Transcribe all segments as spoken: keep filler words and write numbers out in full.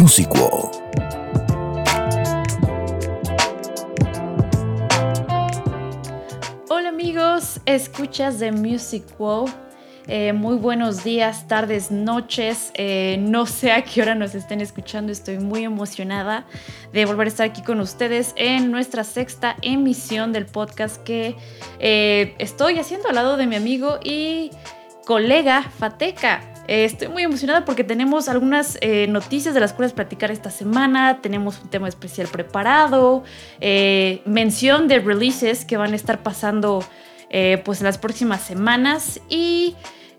Music Wall. Hola amigos, escuchas de Music Wall. Eh, muy buenos días, tardes, noches. Eh, no sé a qué hora nos estén escuchando. Estoy muy emocionada de volver a estar aquí con ustedes en nuestra sexta emisión del podcast que eh, estoy haciendo al lado de mi amigo y colega Fateca. Eh, estoy muy emocionada porque tenemos algunas eh, noticias de las cuales platicar esta semana. Tenemos un tema especial preparado, eh, mención de releases que van a estar pasando eh, pues en las próximas semanas y,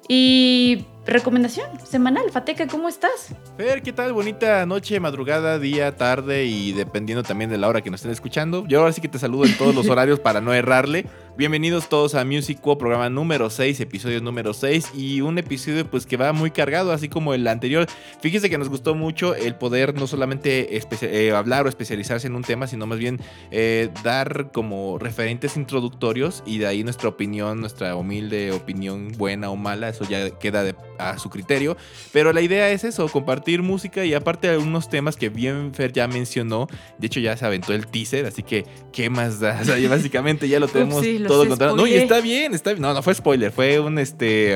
y recomendación semanal. Fateca, ¿cómo estás? Fer, ¿qué tal? Bonita noche, madrugada, día, tarde y dependiendo también de la hora que nos estén escuchando. Yo ahora sí que te saludo en todos los horarios para no errarle. Bienvenidos todos a Music Wall, programa número seis, episodio número seis y un episodio pues que va muy cargado, así como el anterior. Fíjese que nos gustó mucho el poder no solamente espe- eh, hablar o especializarse en un tema, sino más bien eh, dar como referentes introductorios y de ahí nuestra opinión, nuestra humilde opinión, buena o mala, eso ya queda de, a su criterio. Pero la idea es eso, compartir música y aparte algunos temas que bien Fer ya mencionó. De hecho ya se aventó el teaser, así que ¿qué más da? O sea, ya básicamente ya lo tenemos. Upsi, Todo los controlado. No, y spoileé. está bien, está bien. No, no fue spoiler, fue un este.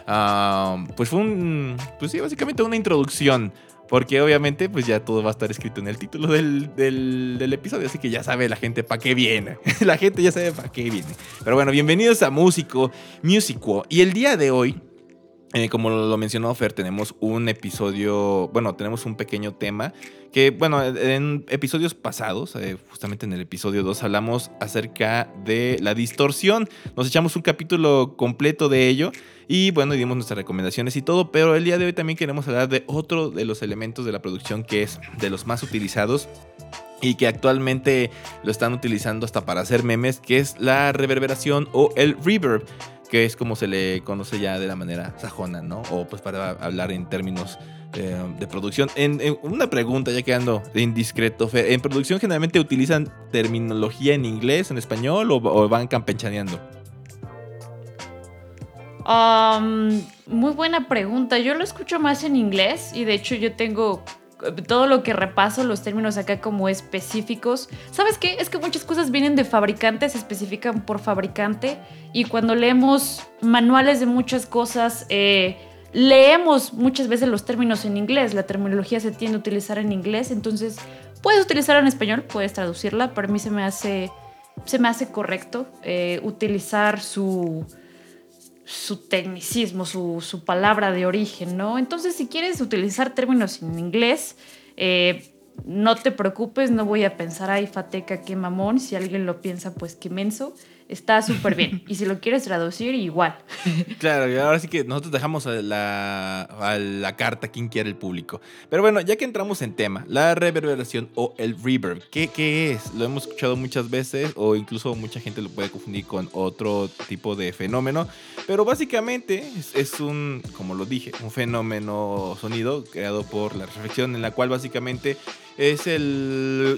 Uh, pues fue un. Pues sí, básicamente una introducción. Porque obviamente, pues ya todo va a estar escrito en el título del, del, del episodio. Así que ya sabe la gente para qué viene. La gente ya sabe para qué viene. Pero bueno, bienvenidos a Músico, Musico. Y el día de hoy. Eh, como lo mencionó Fer, tenemos un episodio, bueno, tenemos un pequeño tema que, bueno, en episodios pasados, eh, justamente en el episodio dos, hablamos acerca de la distorsión. Nos echamos un capítulo completo de ello y, bueno, dimos nuestras recomendaciones y todo, pero el día de hoy también queremos hablar de otro de los elementos de la producción que es de los más utilizados y que actualmente lo están utilizando hasta para hacer memes, que es la reverberación o el reverb, que es como se le conoce ya de la manera sajona, ¿no? O pues para hablar en términos eh, de producción. En, en una pregunta, ya quedando indiscreto, Fer, ¿en producción generalmente utilizan terminología en inglés, en español o, o van campechaneando? Um, muy buena pregunta. Yo lo escucho más en inglés y de hecho yo tengo todo lo que repaso, los términos acá como específicos. ¿Sabes qué? Es que muchas cosas vienen de fabricantes, se especifican por fabricante y cuando leemos manuales de muchas cosas, eh, leemos muchas veces los términos en inglés. La terminología se tiende a utilizar en inglés, entonces puedes utilizarla en español, puedes traducirla. Para mí se me hace, se me hace correcto eh, utilizar su... su tecnicismo, su, su palabra de origen, ¿no? Entonces, si quieres utilizar términos en inglés, eh, no te preocupes, no voy a pensar, ay, Fateca, qué mamón. Si alguien lo piensa, pues qué menso. Está súper bien. Y si lo quieres traducir, igual. Claro, y ahora sí que nosotros dejamos a la, a la carta quien quiere el público. Pero bueno, ya que entramos en tema, la reverberación o el reverb, ¿qué, qué es? Lo hemos escuchado muchas veces o incluso mucha gente lo puede confundir con otro tipo de fenómeno. Pero básicamente es, es un, como lo dije, un fenómeno sonido creado por la reflexión en la cual básicamente es el...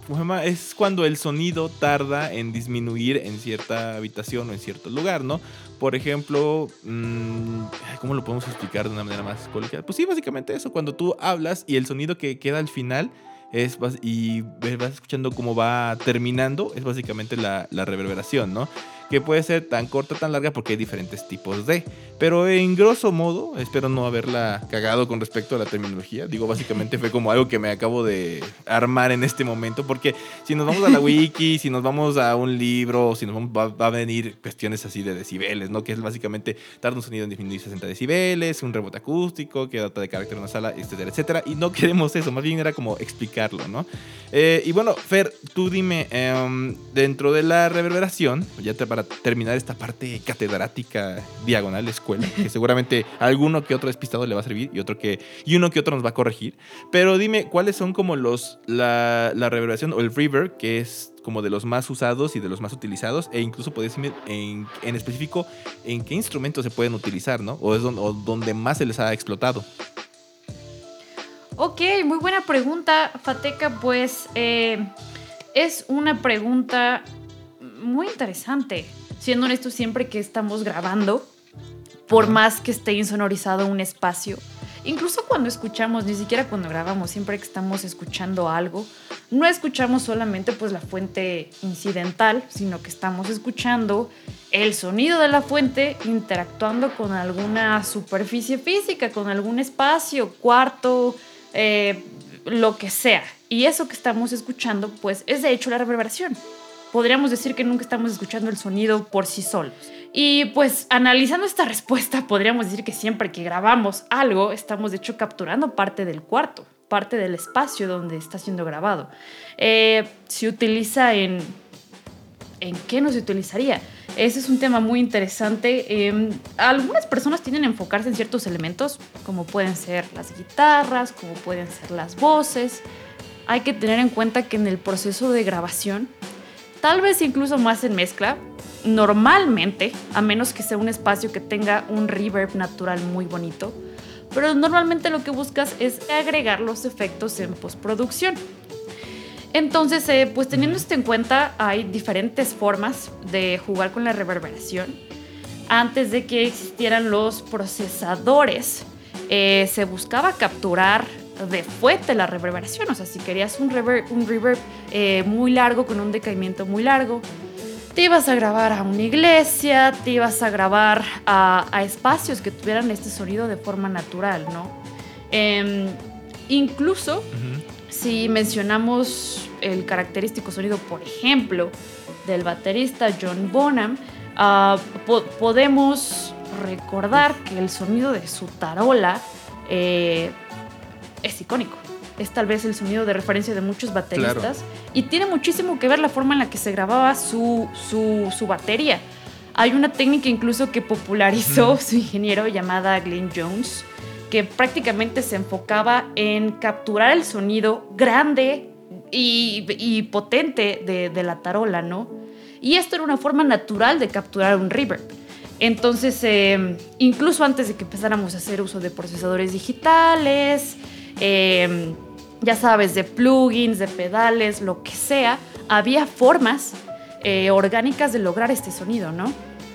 es cuando el sonido tarda en disminuir en cierta habitación o en cierto lugar, ¿no? Por ejemplo, mmm, ¿cómo lo podemos explicar de una manera más coloquial? Pues sí, básicamente eso, cuando tú hablas y el sonido que queda al final es, y vas escuchando cómo va terminando, es básicamente la, la reverberación, ¿no? Que puede ser tan corta, tan larga, porque hay diferentes tipos de. Pero en grosso modo, espero no haberla cagado con respecto a la terminología. Digo, básicamente fue como algo que me acabo de armar en este momento, porque si nos vamos a la wiki, si nos vamos a un libro, si nos vamos, va, va a venir cuestiones así de decibeles, ¿no? Que es básicamente tarda un sonido en disminuir sesenta decibeles, un rebote acústico, que data de carácter en una sala, etcétera, etcétera. Y no queremos eso, más bien era como explicarlo, ¿no? Eh, y bueno, Fer, tú dime, eh, dentro de la reverberación, ya te para terminar esta parte catedrática diagonal escuela, que seguramente a alguno que otro despistado le va a servir y otro que y uno que otro nos va a corregir. Pero dime, ¿cuáles son como los la, la reverberación o el reverb, que es como de los más usados y de los más utilizados, e incluso podés decirme en, en específico en qué instrumentos se pueden utilizar, ¿no? O es donde, o donde más se les ha explotado. Ok, muy buena pregunta, Fateca. Pues eh, es una pregunta muy interesante. Siendo honesto, siempre que estamos grabando, por más que esté insonorizado un espacio, Incluso cuando escuchamos, ni siquiera cuando grabamos, siempre que estamos escuchando algo, no escuchamos solamente pues la fuente incidental, sino que estamos escuchando el sonido de la fuente interactuando con alguna superficie física, con algún espacio, cuarto, eh, lo que sea. Y eso que estamos escuchando pues es de hecho la reverberación. Podríamos decir que nunca estamos escuchando el sonido por sí solos. Y pues analizando esta respuesta, podríamos decir que siempre que grabamos algo, estamos de hecho capturando parte del cuarto, parte del espacio donde está siendo grabado. Eh, se utiliza en... ¿En qué no se utilizaría? Ese es un tema muy interesante. Eh, algunas personas tienden a enfocarse en ciertos elementos, como pueden ser las guitarras, como pueden ser las voces. Hay que tener en cuenta que en el proceso de grabación, tal vez incluso más en mezcla, normalmente, a menos que sea un espacio que tenga un reverb natural muy bonito, pero normalmente lo que buscas es agregar los efectos en postproducción. Entonces, eh, pues teniendo esto en cuenta, hay diferentes formas de jugar con la reverberación. Antes de que existieran los procesadores, eh, se buscaba capturar de fuente la reverberación. O sea, si querías un reverb, un reverb eh, muy largo, con un decaimiento muy largo, te ibas a grabar a una iglesia, te ibas a grabar a, a espacios que tuvieran este sonido de forma natural, ¿no? Eh, incluso... Uh-huh. Si mencionamos el característico sonido, por ejemplo, del baterista John Bonham, uh, po- podemos recordar que el sonido de su tarola eh, es icónico. Es tal vez el sonido de referencia de muchos bateristas. Claro. Y tiene muchísimo que ver la forma en la que se grababa su, su, su batería. Hay una técnica incluso que popularizó su ingeniero llamada Glenn Jones, que prácticamente se enfocaba en capturar el sonido grande y, y potente de, de la tarola, ¿no? Y esto era una forma natural de capturar un reverb. Entonces, eh, incluso antes de que empezáramos a hacer uso de procesadores digitales, eh, ya sabes, de plugins, de pedales, lo que sea, había formas eh, orgánicas de lograr este sonido, ¿no?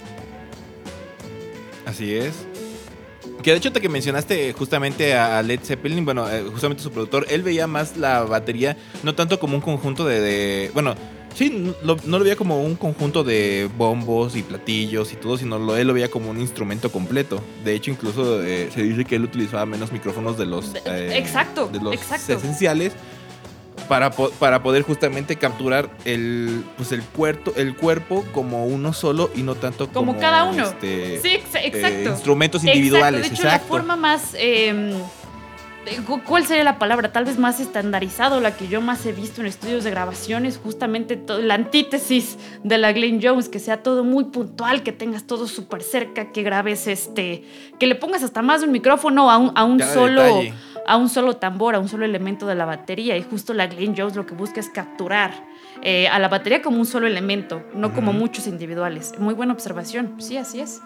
Así es. Que de hecho, te que mencionaste justamente a Led Zeppelin, bueno, justamente su productor, él veía más la batería no tanto como un conjunto de... de bueno, sí, lo, no lo veía como un conjunto de bombos y platillos y todo, sino lo, él lo veía como un instrumento completo. De hecho, incluso eh, se dice que él utilizaba menos micrófonos de los, eh, exacto, de los exacto. esenciales para, para poder justamente capturar el, pues el, cuerpo, el cuerpo como uno solo y no tanto como, como cada uno. Este, sí, ex- exacto. Eh, instrumentos individuales. Exacto. De hecho, exacto. la forma más... Eh, ¿Cuál sería la palabra? Tal vez más estandarizado, la que yo más he visto en estudios de grabación es justamente todo, la antítesis de la Glenn Jones, que sea todo muy puntual, que tengas todo súper cerca, que grabes este, que le pongas hasta más de un micrófono a un, a un solo, detalle. a un solo tambor, a un solo elemento de la batería. Y justo la Glenn Jones lo que busca es capturar eh, a la batería como un solo elemento, no uh-huh. como muchos individuales. Muy buena observación. Sí, así es.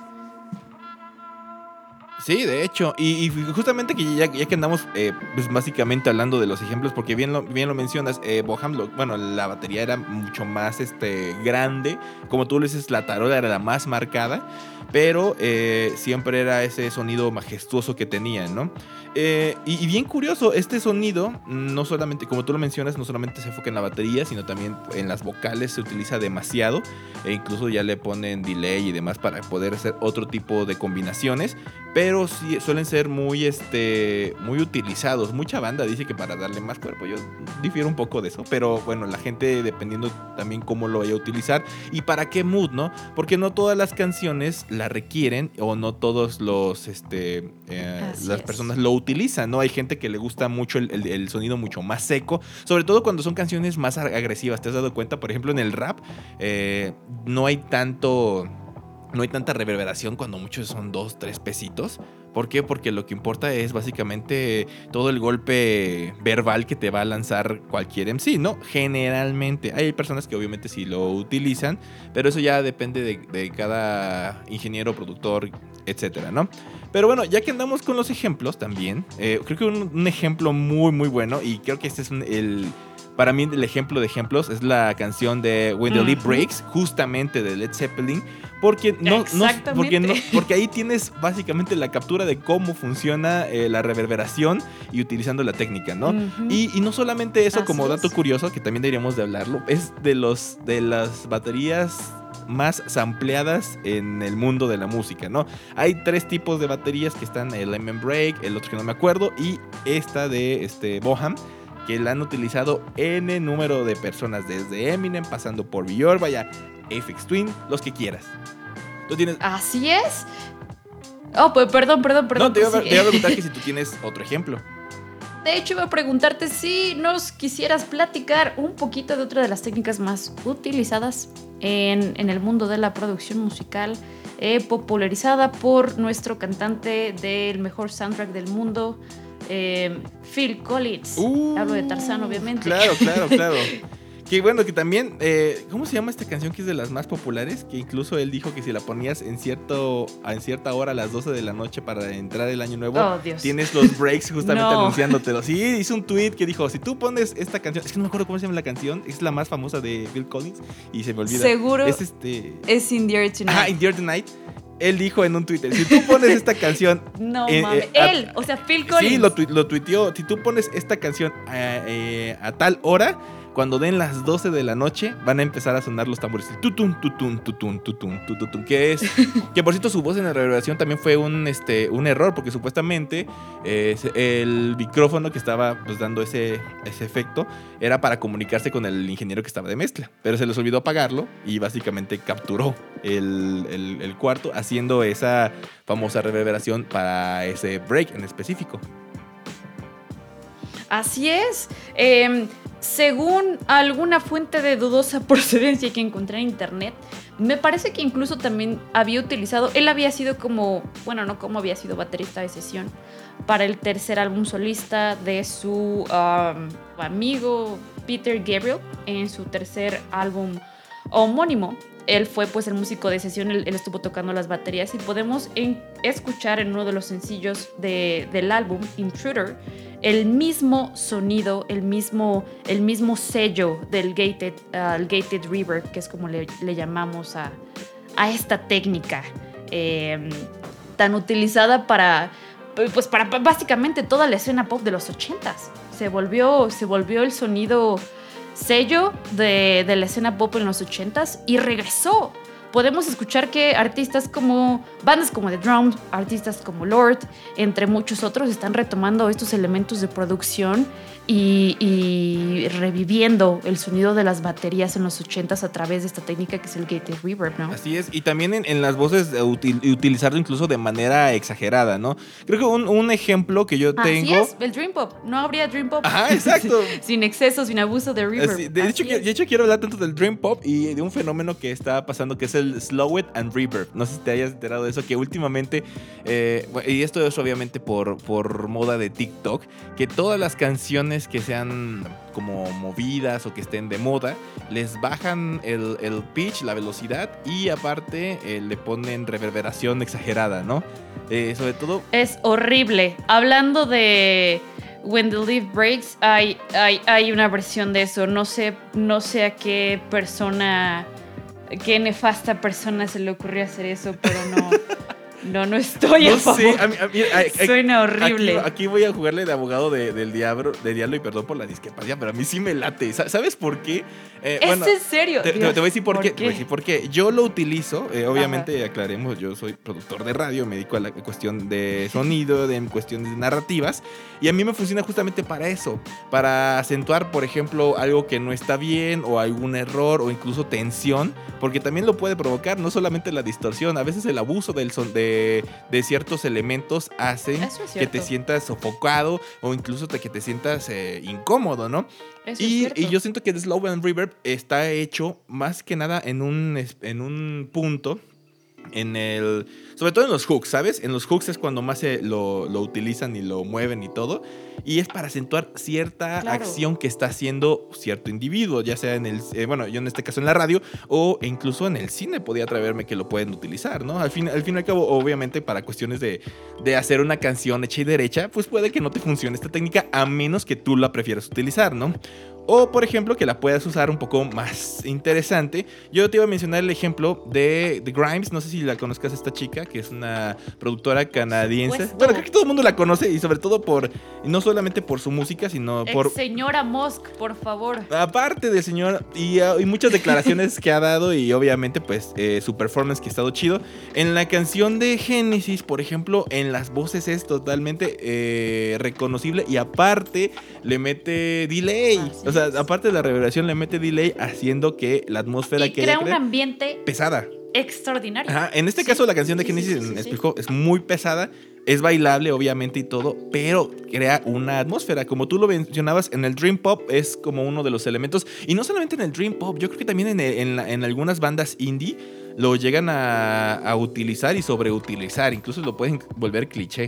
Sí, de hecho, y, y justamente que ya, ya que andamos eh, pues básicamente hablando de los ejemplos, porque bien lo, bien lo mencionas, eh, Bonham, lo, bueno, la batería era mucho más este, grande, como tú le dices, la tarola era la más marcada, pero eh, siempre era ese sonido majestuoso que tenían, ¿no? Eh, y, y bien curioso, este sonido, no solamente, como tú lo mencionas, no solamente se enfoca en la batería, sino también en las vocales se utiliza demasiado, e incluso ya le ponen delay y demás para poder hacer otro tipo de combinaciones, pero sí suelen ser muy, este, muy utilizados. Mucha banda dice que para darle más cuerpo, yo difiero un poco de eso, pero bueno, la gente dependiendo también cómo lo vaya a utilizar y para qué mood, ¿no? Porque no todas las canciones la requieren o no todos los, este, eh, las es. personas lo utilizan, ¿no? Hay gente que le gusta mucho el, el, el sonido mucho más seco, sobre todo cuando son canciones más agresivas. ¿Te has dado cuenta? Por ejemplo, en el rap eh, no hay tanto... No hay tanta reverberación cuando muchos son dos, tres pesitos. ¿Por qué? Porque lo que importa es básicamente todo el golpe verbal que te va a lanzar cualquier M C, ¿no? Generalmente. Hay personas que obviamente sí lo utilizan, pero eso ya depende de, de cada ingeniero, productor, etcétera, ¿no? Pero bueno, ya que andamos con los ejemplos también, eh, creo que un, un ejemplo muy, muy bueno, y creo que este es un, el... Para mí el ejemplo de ejemplos es la canción de When the Leaf Breaks, justamente de Led Zeppelin, Porque no, no porque no, Exactamente. porque ahí tienes básicamente la captura de cómo funciona eh, la reverberación y utilizando la técnica, ¿no? Ujú. Y, y no solamente eso, Así como dato es. curioso, que también deberíamos de hablarlo, es de los de las baterías más sampleadas en el mundo de la música, ¿no? Hay tres tipos de baterías que están, el Lemon Break, el otro que no me acuerdo, y esta de este Boham, que la han utilizado N número de personas, desde Eminem, pasando por Björk, vaya, Aphex Twin, los que quieras. Tú tienes... Así es. Oh, pues perdón, perdón, perdón. No, te iba, a- pues te sí. iba a preguntar que si tú tienes otro ejemplo. De hecho, iba a preguntarte si nos quisieras platicar un poquito de otra de las técnicas más utilizadas en, en el mundo de la producción musical, eh, popularizada por nuestro cantante del mejor soundtrack del mundo, eh, Phil Collins. Uh, Hablo de Tarzán, obviamente. Claro, claro, claro. Que bueno, que también, eh, ¿cómo se llama esta canción que es de las más populares? Que incluso él dijo que si la ponías en cierto en cierta hora a las doce de la noche para entrar el año nuevo, Oh, Dios. tienes los breaks justamente No. anunciándotelo. Sí, hizo un tweet que dijo, si tú pones esta canción, es que no me acuerdo cómo se llama la canción, es la más famosa de Phil Collins y se me olvida. Seguro Es este... es In the Air Tonight. Ah, In the Air Tonight. Él dijo en un Twitter, si tú pones esta canción... No eh, mames. eh, a- Él, o sea, Phil Collins. Sí, lo, tu- lo tuiteó. Si tú pones esta canción eh, eh, a tal hora, cuando den las doce de la noche, van a empezar a sonar los tambores. Tutun, tutun, tutun, tutun, tutun, tutun, que es... Que por cierto, su voz en la reverberación también fue un, este, un error, porque supuestamente eh, se- el micrófono que estaba pues, dando ese, ese efecto era para comunicarse con el ingeniero que estaba de mezcla. Pero se les olvidó apagarlo y básicamente capturó el, el, el cuarto, haciendo esa famosa reverberación para ese break en específico. Así es. Eh, según alguna fuente de dudosa procedencia que encontré en internet, me parece que incluso también había utilizado, él había sido como, bueno, no como había sido baterista de sesión para el tercer álbum solista de su um, amigo Peter Gabriel, en su tercer álbum homónimo. Él fue pues el músico de sesión, él, él estuvo tocando las baterías y podemos en- escuchar en uno de los sencillos de- del álbum, Intruder, el mismo sonido, el mismo, el mismo sello del gated, uh, el gated reverb, que es como le, le llamamos a, a esta técnica eh, tan utilizada para, pues para básicamente toda la escena pop de los ochentas. Se volvió, se volvió el sonido sello de, de la escena pop en los ochentas y regresó. Podemos escuchar que artistas como, bandas como The Drums, artistas como Lorde, entre muchos otros, están retomando estos elementos de producción y, y reviviendo el sonido de las baterías en los ochentas a través de esta técnica que es el gated reverb, ¿no? Así es, y también en, en las voces eh, util- utilizarlo incluso de manera exagerada, ¿no? Creo que un, un ejemplo que yo Así tengo... es, el Dream Pop. No habría Dream Pop. Ajá, exacto. Sin exceso, sin abuso de reverb. Así, de, Así hecho, que- es. de hecho, quiero hablar tanto del Dream Pop y de un fenómeno que está pasando que es el Slow It and Reverb. No sé si te hayas enterado de eso, que últimamente, eh, y esto es obviamente por, por moda de TikTok, que todas las canciones que sean como movidas o que estén de moda, les bajan el, el pitch, la velocidad y aparte eh, le ponen reverberación exagerada, ¿no? Eh, sobre todo... Es horrible. Hablando de When the Leaf Breaks, hay, hay, hay una versión de eso. No sé, no sé a qué persona, qué nefasta persona se le ocurrió hacer eso, pero no, no, no estoy a No favor. sé, a mí, a mí- a- a- Suena horrible. Aquí, aquí voy a jugarle de abogado de- del diablo, de diablo y perdón por la discrepancia, pero a mí sí me late. Sa- ¿Sabes por qué? Eh, ¿Es bueno, en serio? Te, te- Dios, te voy a decir por, ¿por qué. Te voy a decir por qué. Yo lo utilizo, eh, obviamente, aclaremos, yo soy productor de radio, me dedico a la cuestión de sonido, de cuestiones narrativas, y a mí me funciona justamente para eso, para acentuar, por ejemplo, algo que no está bien, o algún error, o incluso tensión, porque también lo puede provocar, no solamente la distorsión, a veces el abuso del son, de, de ciertos elementos hacen Eso es que te cierto. sientas sofocado, o incluso te- que te sientas eh, incómodo, ¿no? Eso es Y, cierto. y yo siento que el Slow and Reverb está hecho más que nada en un, es- en un punto, en el, sobre todo en los hooks, ¿sabes? En los hooks es cuando más se lo, lo utilizan y lo mueven y todo. Y es para acentuar cierta Claro. acción que está haciendo cierto individuo, ya sea en el, eh, bueno, yo en este caso en la radio o incluso en el cine podía atreverme que lo pueden utilizar, ¿no? Al fin, al fin y al cabo, obviamente para cuestiones de, de hacer una canción hecha y derecha, pues puede que no te funcione esta técnica a menos que tú la prefieras utilizar, ¿no? O, por ejemplo, que la puedas usar un poco más interesante. Yo te iba a mencionar el ejemplo de, de Grimes. No sé si la conozcas, esta chica, que es una productora canadiense. Pues, Bueno, creo que todo el mundo la conoce y sobre todo por, y no solamente por su música, sino por... Ex señora Musk, por favor. Aparte de señor, y, uh, y muchas declaraciones que ha dado y obviamente pues eh, su performance que ha estado chido. En la canción de Genesis, por ejemplo, en las voces es totalmente eh, reconocible y aparte le mete delay. Así O sea, es. aparte de la reverberación le mete delay haciendo que la atmósfera Y que crea ella un crea ambiente pesada. extraordinario. Ajá. En este Sí, caso la canción de sí, sí, Genesis sí, en sí, sí. específico es muy pesada. Es bailable, obviamente, y todo, pero crea una atmósfera. Como tú lo mencionabas, en el Dream Pop es como uno de los elementos. Y no solamente en el Dream Pop, yo creo que también en, en, la- en algunas bandas indie lo llegan a, a utilizar y sobreutilizar. Incluso lo pueden volver cliché.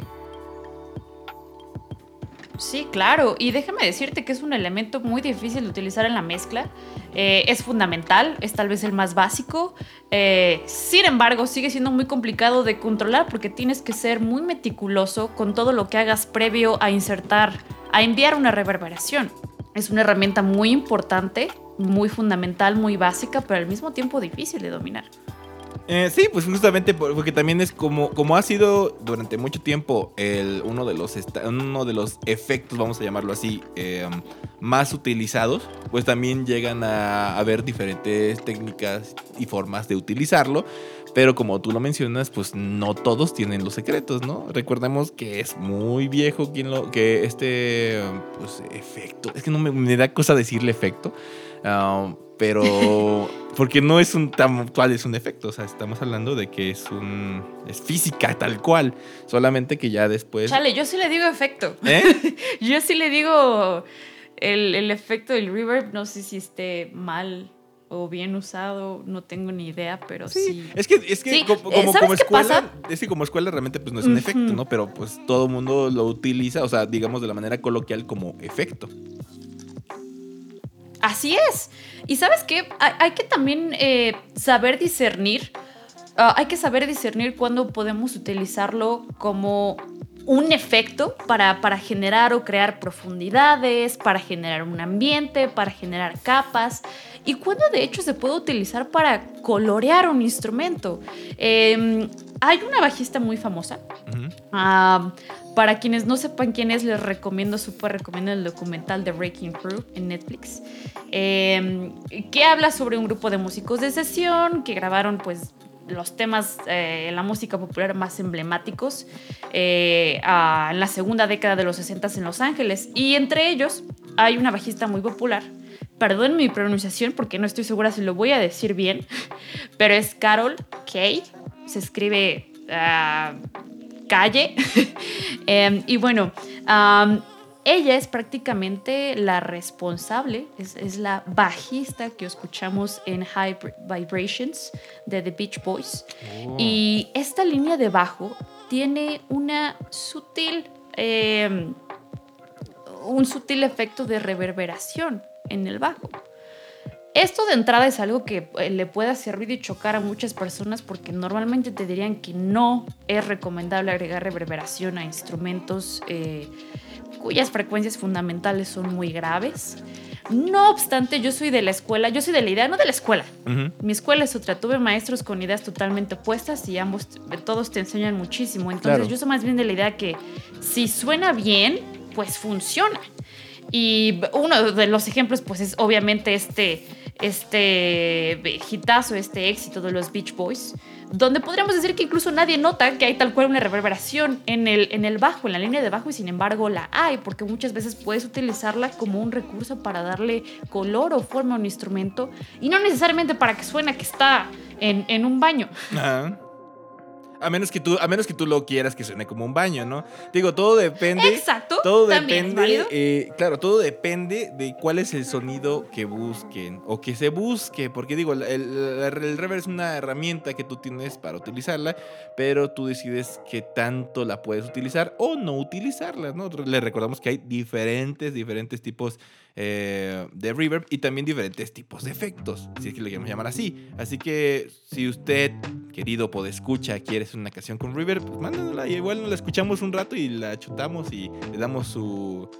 Sí, claro. Y déjame decirte que es un elemento muy difícil de utilizar en la mezcla. Eh, es fundamental, es tal vez el más básico. Eh, sin embargo, sigue siendo muy complicado de controlar porque tienes que ser muy meticuloso con todo lo que hagas previo a insertar, a enviar una reverberación. Es una herramienta muy importante, muy fundamental, muy básica, pero al mismo tiempo difícil de dominar. Eh, sí, pues justamente por- porque también es como, como ha sido durante mucho tiempo el, uno, de los esta- uno de los efectos, vamos a llamarlo así, eh, más utilizados, pues también llegan a haber diferentes técnicas y formas de utilizarlo. Pero como tú lo mencionas, pues no todos tienen los secretos, ¿no? Recordemos que es muy viejo quien lo, que este pues, efecto, es que no me, me da cosa decirle efecto, uh, pero porque no es un tan cual es un efecto, o sea, estamos hablando de que es un es física tal cual, solamente que ya después. Chale, yo sí le digo efecto. ¿Eh? Yo sí le digo el, el efecto del reverb, no sé si esté mal o bien usado, no tengo ni idea, pero sí. Sí, es que, es que Sí, como, eh, como, ¿sabes como qué escuela, pasa? es que como escuela realmente pues no es un Ujú. efecto, ¿no? Pero pues todo el mundo lo utiliza, o sea, digamos de la manera coloquial como efecto. Así es. Y sabes qué, hay, hay que también eh, saber discernir, uh, hay que saber discernir cuándo podemos utilizarlo como un efecto para, para generar o crear profundidades, para generar un ambiente, para generar capas, y cuándo de hecho se puede utilizar para colorear un instrumento. Eh, hay una bajista muy famosa. Ujú. Uh, para quienes no sepan quién es, les recomiendo, súper recomiendo el documental de Breaking Through en Netflix, eh, que habla sobre un grupo de músicos de sesión que grabaron pues los temas eh, en la música popular más emblemáticos eh, a, en la segunda década de los sesenta en Los Ángeles. Y entre ellos hay una bajista muy popular. Perdón mi pronunciación porque no estoy segura si lo voy a decir bien, pero es Carol Kaye. Se escribe uh, Calle. eh, y bueno, um, ella es prácticamente la responsable, es, es la bajista que escuchamos en High Vibrations de The Beach Boys. Oh. Y esta línea de bajo tiene una sutil, eh, un sutil efecto de reverberación en el bajo. Esto de entrada es algo que le puede hacer ruido y chocar a muchas personas porque normalmente te dirían que no es recomendable agregar reverberación a instrumentos eh, cuyas frecuencias fundamentales son muy graves. No obstante, yo soy de la escuela, yo soy de la idea, no de la escuela. Uh-huh. Mi escuela es otra, tuve maestros con ideas totalmente opuestas y ambos, todos te enseñan muchísimo. Entonces Claro. yo soy más bien de la idea que si suena bien, pues funciona. Y uno de los ejemplos pues es obviamente este... este hitazo, este éxito de los Beach Boys, donde podríamos decir que incluso nadie nota que hay tal cual una reverberación en el, en el bajo, en la línea de bajo, y sin embargo la hay, porque muchas veces puedes utilizarla como un recurso para darle color o forma a un instrumento, y no necesariamente para que suene que está en, en un baño. Ajá. A menos que tú, a menos que tú lo quieras que suene como un baño, ¿no? Digo, todo depende. Exacto, Todo también es válido. depende. Eh, claro, todo depende de cuál es el sonido que busquen o que se busque. Porque digo, el, el, el reverb es una herramienta que tú tienes para utilizarla, pero tú decides qué tanto la puedes utilizar o no utilizarla, ¿no? Le recordamos que hay diferentes, diferentes tipos eh, de reverb y también diferentes tipos de efectos, si es que le queremos llamar así. Así que si usted, querido podescucha, quiere hacer una canción con reverb, pues mándanosla y igual la escuchamos un rato y la chutamos y le damos su,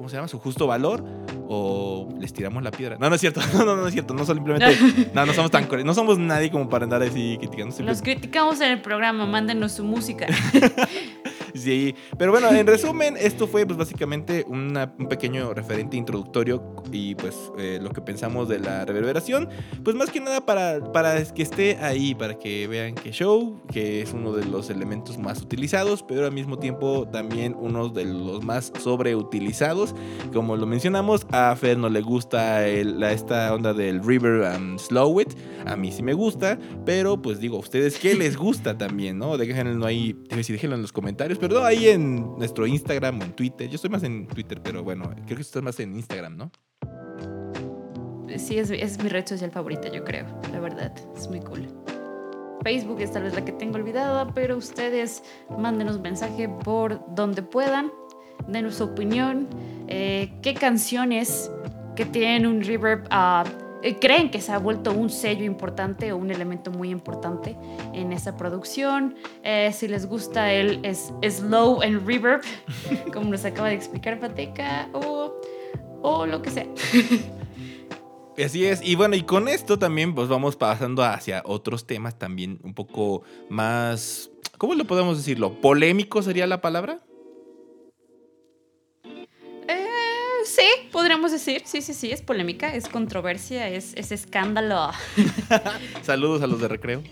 ¿cómo se llama? Su justo valor o les tiramos la piedra. No, no es cierto. No, no, no es cierto. No simplemente, no, no somos tan correctos. No somos nadie como para andar así criticando. Los criticamos en el programa, mándenos su música. Sí, pero bueno, en resumen, esto fue pues básicamente una, un pequeño referente introductorio y pues eh, lo que pensamos de la reverberación, pues más que nada para, para que esté ahí, para que vean que show, que es uno de los elementos más utilizados, pero al mismo tiempo también uno de los más sobreutilizados. Como lo mencionamos, a Fer no le gusta el, la, esta onda del reverb and slow it, a mí sí me gusta, pero pues digo, ¿a ustedes qué les gusta también, no? Déjenlo ahí, déjenlo en los comentarios, pero no, ahí en nuestro Instagram o en Twitter. Yo estoy más en Twitter, pero bueno, creo que estás más en Instagram, ¿no? Sí, es, es mi red social favorita, yo creo, la verdad, es muy cool. Facebook es tal vez la que tengo olvidada, pero ustedes mándenos mensaje por donde puedan, denos su opinión, eh, qué canciones que tienen un reverb uh, creen que se ha vuelto un sello importante o un elemento muy importante en esa producción, eh, si les gusta el es, slow and reverb, como nos acaba de explicar Pateca, o, o lo que sea. Así es, y bueno, y con esto también pues vamos pasando hacia otros temas también un poco más, ¿cómo lo podemos decirlo? ¿Polémico sería la palabra? Eh, sí, podríamos decir, sí, sí, sí, es polémica, es controversia, es, es escándalo. Saludos a los de Recreo.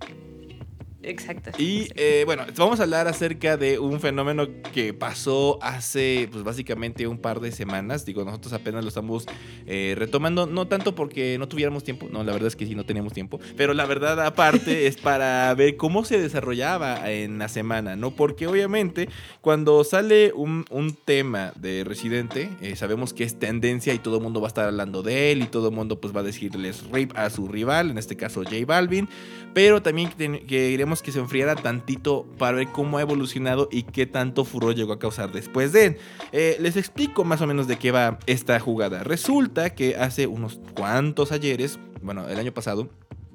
Exacto. Y eh, bueno, vamos a hablar acerca de un fenómeno que pasó hace pues básicamente un par de semanas. Digo, nosotros apenas lo estamos eh, retomando, no tanto porque no tuviéramos tiempo, no, la verdad es que sí, no teníamos tiempo, pero la verdad aparte es para ver cómo se desarrollaba en la semana, ¿no? Porque obviamente cuando sale un, un tema de Residente, eh, sabemos que es tendencia y todo el mundo va a estar hablando de él y todo el mundo pues va a decirles rip a su rival, en este caso J Balvin, pero también que queremos que se enfriara tantito para ver cómo ha evolucionado y qué tanto furor llegó a causar después de él. Eh, les explico más o menos de qué va esta jugada. Resulta que hace unos cuantos ayeres, bueno, el año pasado,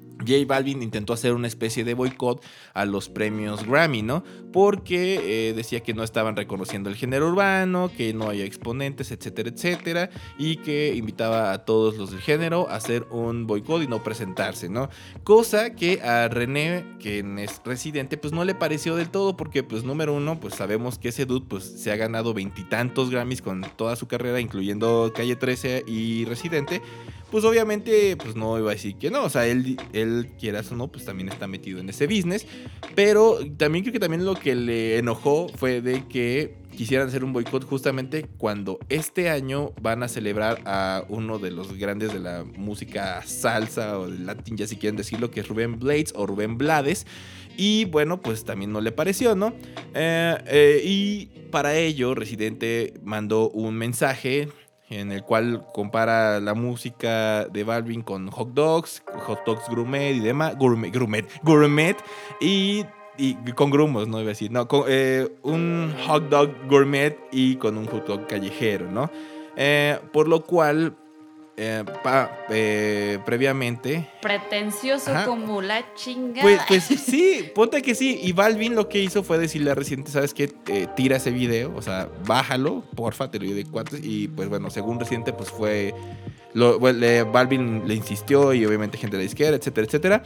J Balvin intentó hacer una especie de boicot a los premios Grammy, ¿no? Porque eh, decía que no estaban reconociendo el género urbano, que no había exponentes, etcétera, etcétera, y que invitaba a todos los del género a hacer un boicot y no presentarse, ¿no? Cosa que a René, quien es Residente, pues no le pareció del todo, porque pues número uno, pues sabemos que ese dude pues se ha ganado veintitantos Grammys con toda su carrera, incluyendo Calle trece y Residente. Pues obviamente pues no iba a decir que no, o sea, él, él quieras o no, pues también está metido en ese business, pero también creo que también lo que le enojó fue de que quisieran hacer un boicot justamente cuando este año van a celebrar a uno de los grandes de la música salsa o del latín, ya si quieren decirlo, que es Rubén Blades o Rubén Blades. Y bueno, pues también no le pareció, ¿no? Eh, eh, y para ello Residente mandó un mensaje en el cual compara la música de Balvin con hot dogs, hot dogs gourmet y demás, gourmet, gourmet, gourmet y, y con grumos, no iba a decir, no, con, eh, un hot dog gourmet y con un hot dog callejero, ¿no? Eh, por lo cual, eh, pa, eh, previamente... Pretencioso Ajá. como la chingada. Pues, pues sí, ponte que sí. Y Balvin lo que hizo fue decirle a Residente, ¿sabes qué? Eh, tira ese video, o sea, bájalo, porfa, te lo digo de cuates. Y pues bueno, según Residente, pues fue... Lo, bueno, le, Balvin le insistió y obviamente gente de la izquierda, etcétera, etcétera.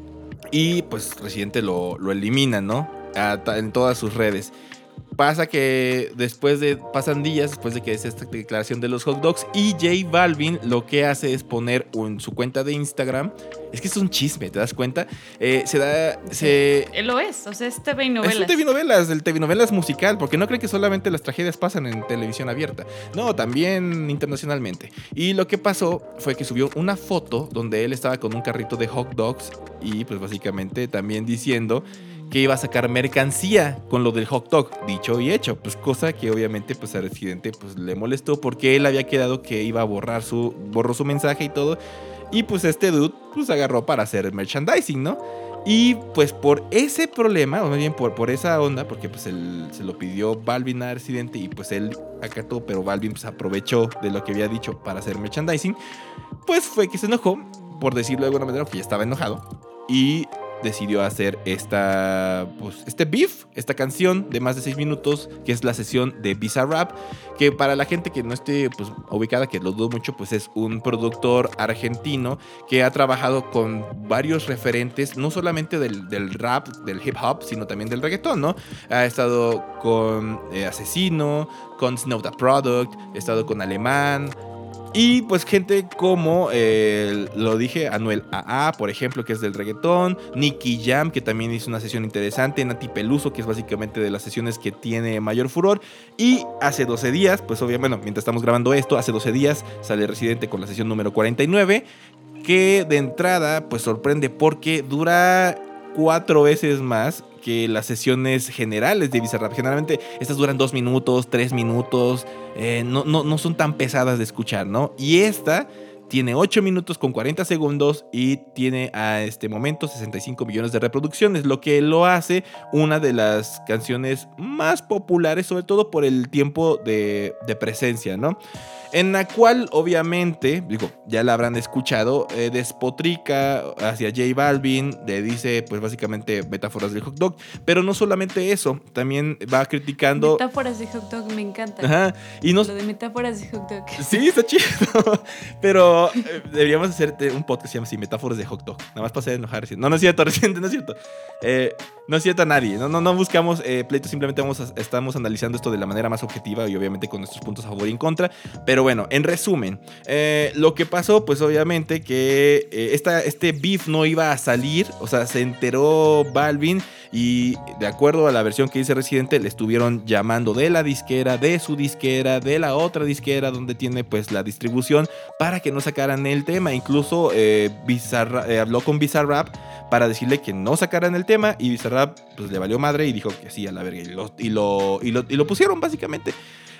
Y pues Residente lo, lo elimina, ¿no? A, en todas sus redes. Pasa que después de, pasan días después de que es esta declaración de los hot dogs y J Balvin lo que hace es poner en su cuenta de Instagram, es que es un chisme, ¿te das cuenta? Eh, se da, se... Él lo es, o sea, es T V y novelas. Es un T V y novelas, el T V y novelas musical, porque no creen que solamente las tragedias pasan en televisión abierta, no, también internacionalmente. Y lo que pasó fue que subió una foto donde él estaba con un carrito de hot dogs y pues básicamente también diciendo que iba a sacar mercancía con lo del hot dog, dicho y hecho, pues cosa que obviamente pues al Residente pues le molestó porque él había quedado que iba a borrar su, borró su mensaje y todo, y pues este dude pues agarró para hacer merchandising, ¿no? Y pues por ese problema, o más bien por, por esa onda, porque pues él se lo pidió Balvin a Residente y pues él acató, pero Balvin pues aprovechó de lo que había dicho para hacer merchandising, pues fue que se enojó, por decirlo de alguna manera, que ya estaba enojado, y decidió hacer esta, pues, este beef, esta canción de más de seis minutos, que es la sesión de Bizarrap, que para la gente que no esté pues, ubicada, que lo dudo mucho, pues es un productor argentino que ha trabajado con varios referentes, no solamente del, del rap, del hip hop, sino también del reggaetón, ¿no? Ha estado con eh, Asesino, con Snow the Product, ha estado con Alemán. Y pues gente como, eh, lo dije, Anuel A A, por ejemplo, que es del reggaetón, Nicky Jam, que también hizo una sesión interesante, Nati Peluso, que es básicamente de las sesiones que tiene mayor furor. Y hace doce días, pues obviamente, bueno, mientras estamos grabando esto, hace doce días sale Residente con la sesión número cuarenta y nueve, que de entrada pues sorprende porque dura cuatro veces más que las sesiones generales de Bizarrap. Generalmente estas duran dos minutos, tres minutos, eh, no, no, no son tan pesadas de escuchar, ¿no? Y esta tiene ocho minutos con cuarenta segundos y tiene a este momento sesenta y cinco millones de reproducciones, lo que lo hace una de las canciones más populares, sobre todo por el tiempo de, de presencia, ¿no? En la cual, obviamente, digo, ya la habrán escuchado, eh, despotrica hacia J Balvin, le dice, pues básicamente, metáforas del hot dog. Pero no solamente eso, también va criticando. Metáforas de hot dog, me encanta. Ajá. Y no... Lo de metáforas de hot dog. Sí, está chido. Pero eh, deberíamos hacerte un podcast que se llama así, metáforas de hot dog. Nada más para hacer enojar. No, no es cierto, reciente, no es cierto. Eh, no es cierto a nadie. No, no, no buscamos eh, pleitos, simplemente vamos a, estamos analizando esto de la manera más objetiva y obviamente con nuestros puntos a favor y en contra. Pero bueno, en resumen, eh, lo que pasó, pues obviamente que eh, esta, este beef no iba a salir, o sea, se enteró Balvin y de acuerdo a la versión que dice Residente, le estuvieron llamando de la disquera, de su disquera, de la otra disquera donde tiene pues la distribución para que no sacaran el tema. Incluso eh, Bizarra, eh, habló con Bizarrap para decirle que no sacaran el tema y Bizarrap pues le valió madre y dijo que sí, a la verga, y lo, y lo, y lo, y lo pusieron básicamente.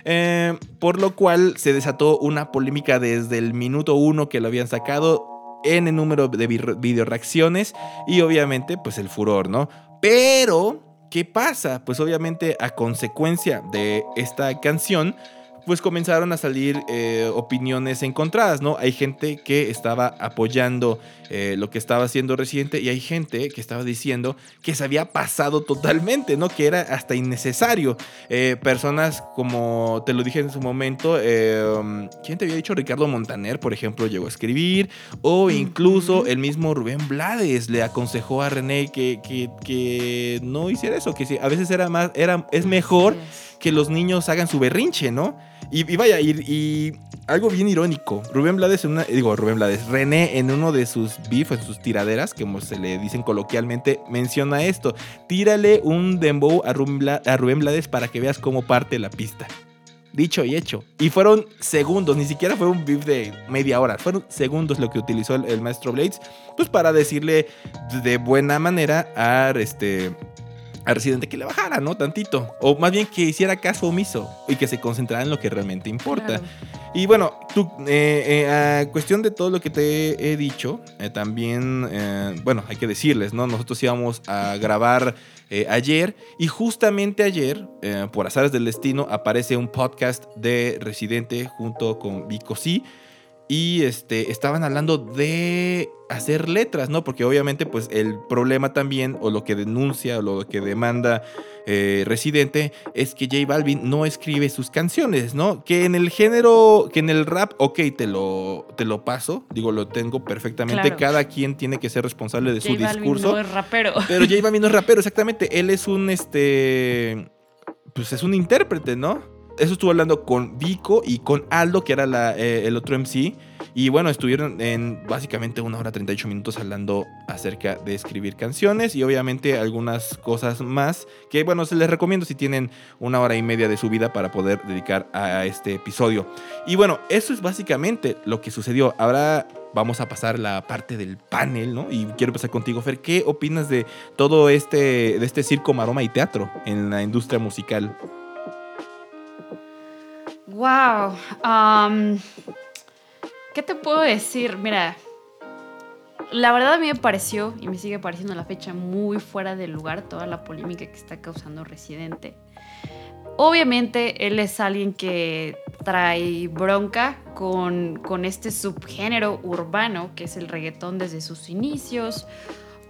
Eh, por lo cual se desató una polémica desde el minuto uno que lo habían sacado, en el número de video reacciones y obviamente pues el furor, ¿no? Pero, ¿qué pasa? Pues obviamente a consecuencia de esta canción, pues comenzaron a salir eh, opiniones encontradas, ¿no? Hay gente que estaba apoyando eh, lo que estaba haciendo Residente y hay gente que estaba diciendo que se había pasado totalmente, ¿no? Que era hasta innecesario. Eh, personas como, te lo dije en su momento, eh, ¿quién te había dicho? Ricardo Montaner, por ejemplo, llegó a escribir, o incluso el mismo Rubén Blades le aconsejó a René que, que, que no hiciera eso, que si, a veces era más, era, es mejor que los niños hagan su berrinche, ¿no? Y, y vaya, y, y algo bien irónico. Rubén Blades, en una, digo, Rubén Blades, René en uno de sus beef, en sus tiraderas, como se le dicen coloquialmente, menciona esto: tírale un dembow a Rubén, Bla, a Rubén Blades para que veas cómo parte la pista. Dicho y hecho. Y fueron segundos, ni siquiera fue un beef de media hora. Fueron segundos lo que utilizó el, el maestro Blades, pues para decirle de buena manera a este... a Residente que le bajara, ¿no? Tantito. O más bien que hiciera caso omiso y que se concentrara en lo que realmente importa. Claro. Y bueno, tú, eh, eh, a cuestión de todo lo que te he dicho, eh, también, eh, bueno, hay que decirles, ¿no? Nosotros íbamos a grabar eh, ayer y justamente ayer, eh, por azares del destino, aparece un podcast de Residente junto con Vico C. Y este, estaban hablando de hacer letras, ¿no? Porque obviamente pues el problema también, o lo que denuncia, o lo que demanda eh, Residente, es que J Balvin no escribe sus canciones, ¿no? Que en el género, que en el rap, ok, te lo, te lo paso, digo, lo tengo perfectamente. Claro. Cada quien tiene que ser responsable de J su Balvin discurso. No es rapero. Pero J Balvin no es rapero, exactamente. Él es un, este, pues es un intérprete, ¿no? Eso estuvo hablando con Vico y con Aldo, que era la, eh, el otro M C. Y bueno, estuvieron en básicamente una hora treinta y ocho minutos hablando acerca de escribir canciones y obviamente algunas cosas más que, bueno, se les recomiendo si tienen una hora y media de su vida para poder dedicar a este episodio. Y bueno, eso es básicamente lo que sucedió. Ahora vamos a pasar la parte del panel, ¿no? Y quiero empezar contigo, Fer. ¿Qué opinas de todo este, de este circo, maroma y teatro en la industria musical? Wow. Um, ¿Qué te puedo decir? Mira, la verdad a mí me pareció, y me sigue pareciendo a la fecha, muy fuera de lugar toda la polémica que está causando Residente. Obviamente él es alguien que trae bronca con, con este subgénero urbano que es el reggaetón desde sus inicios.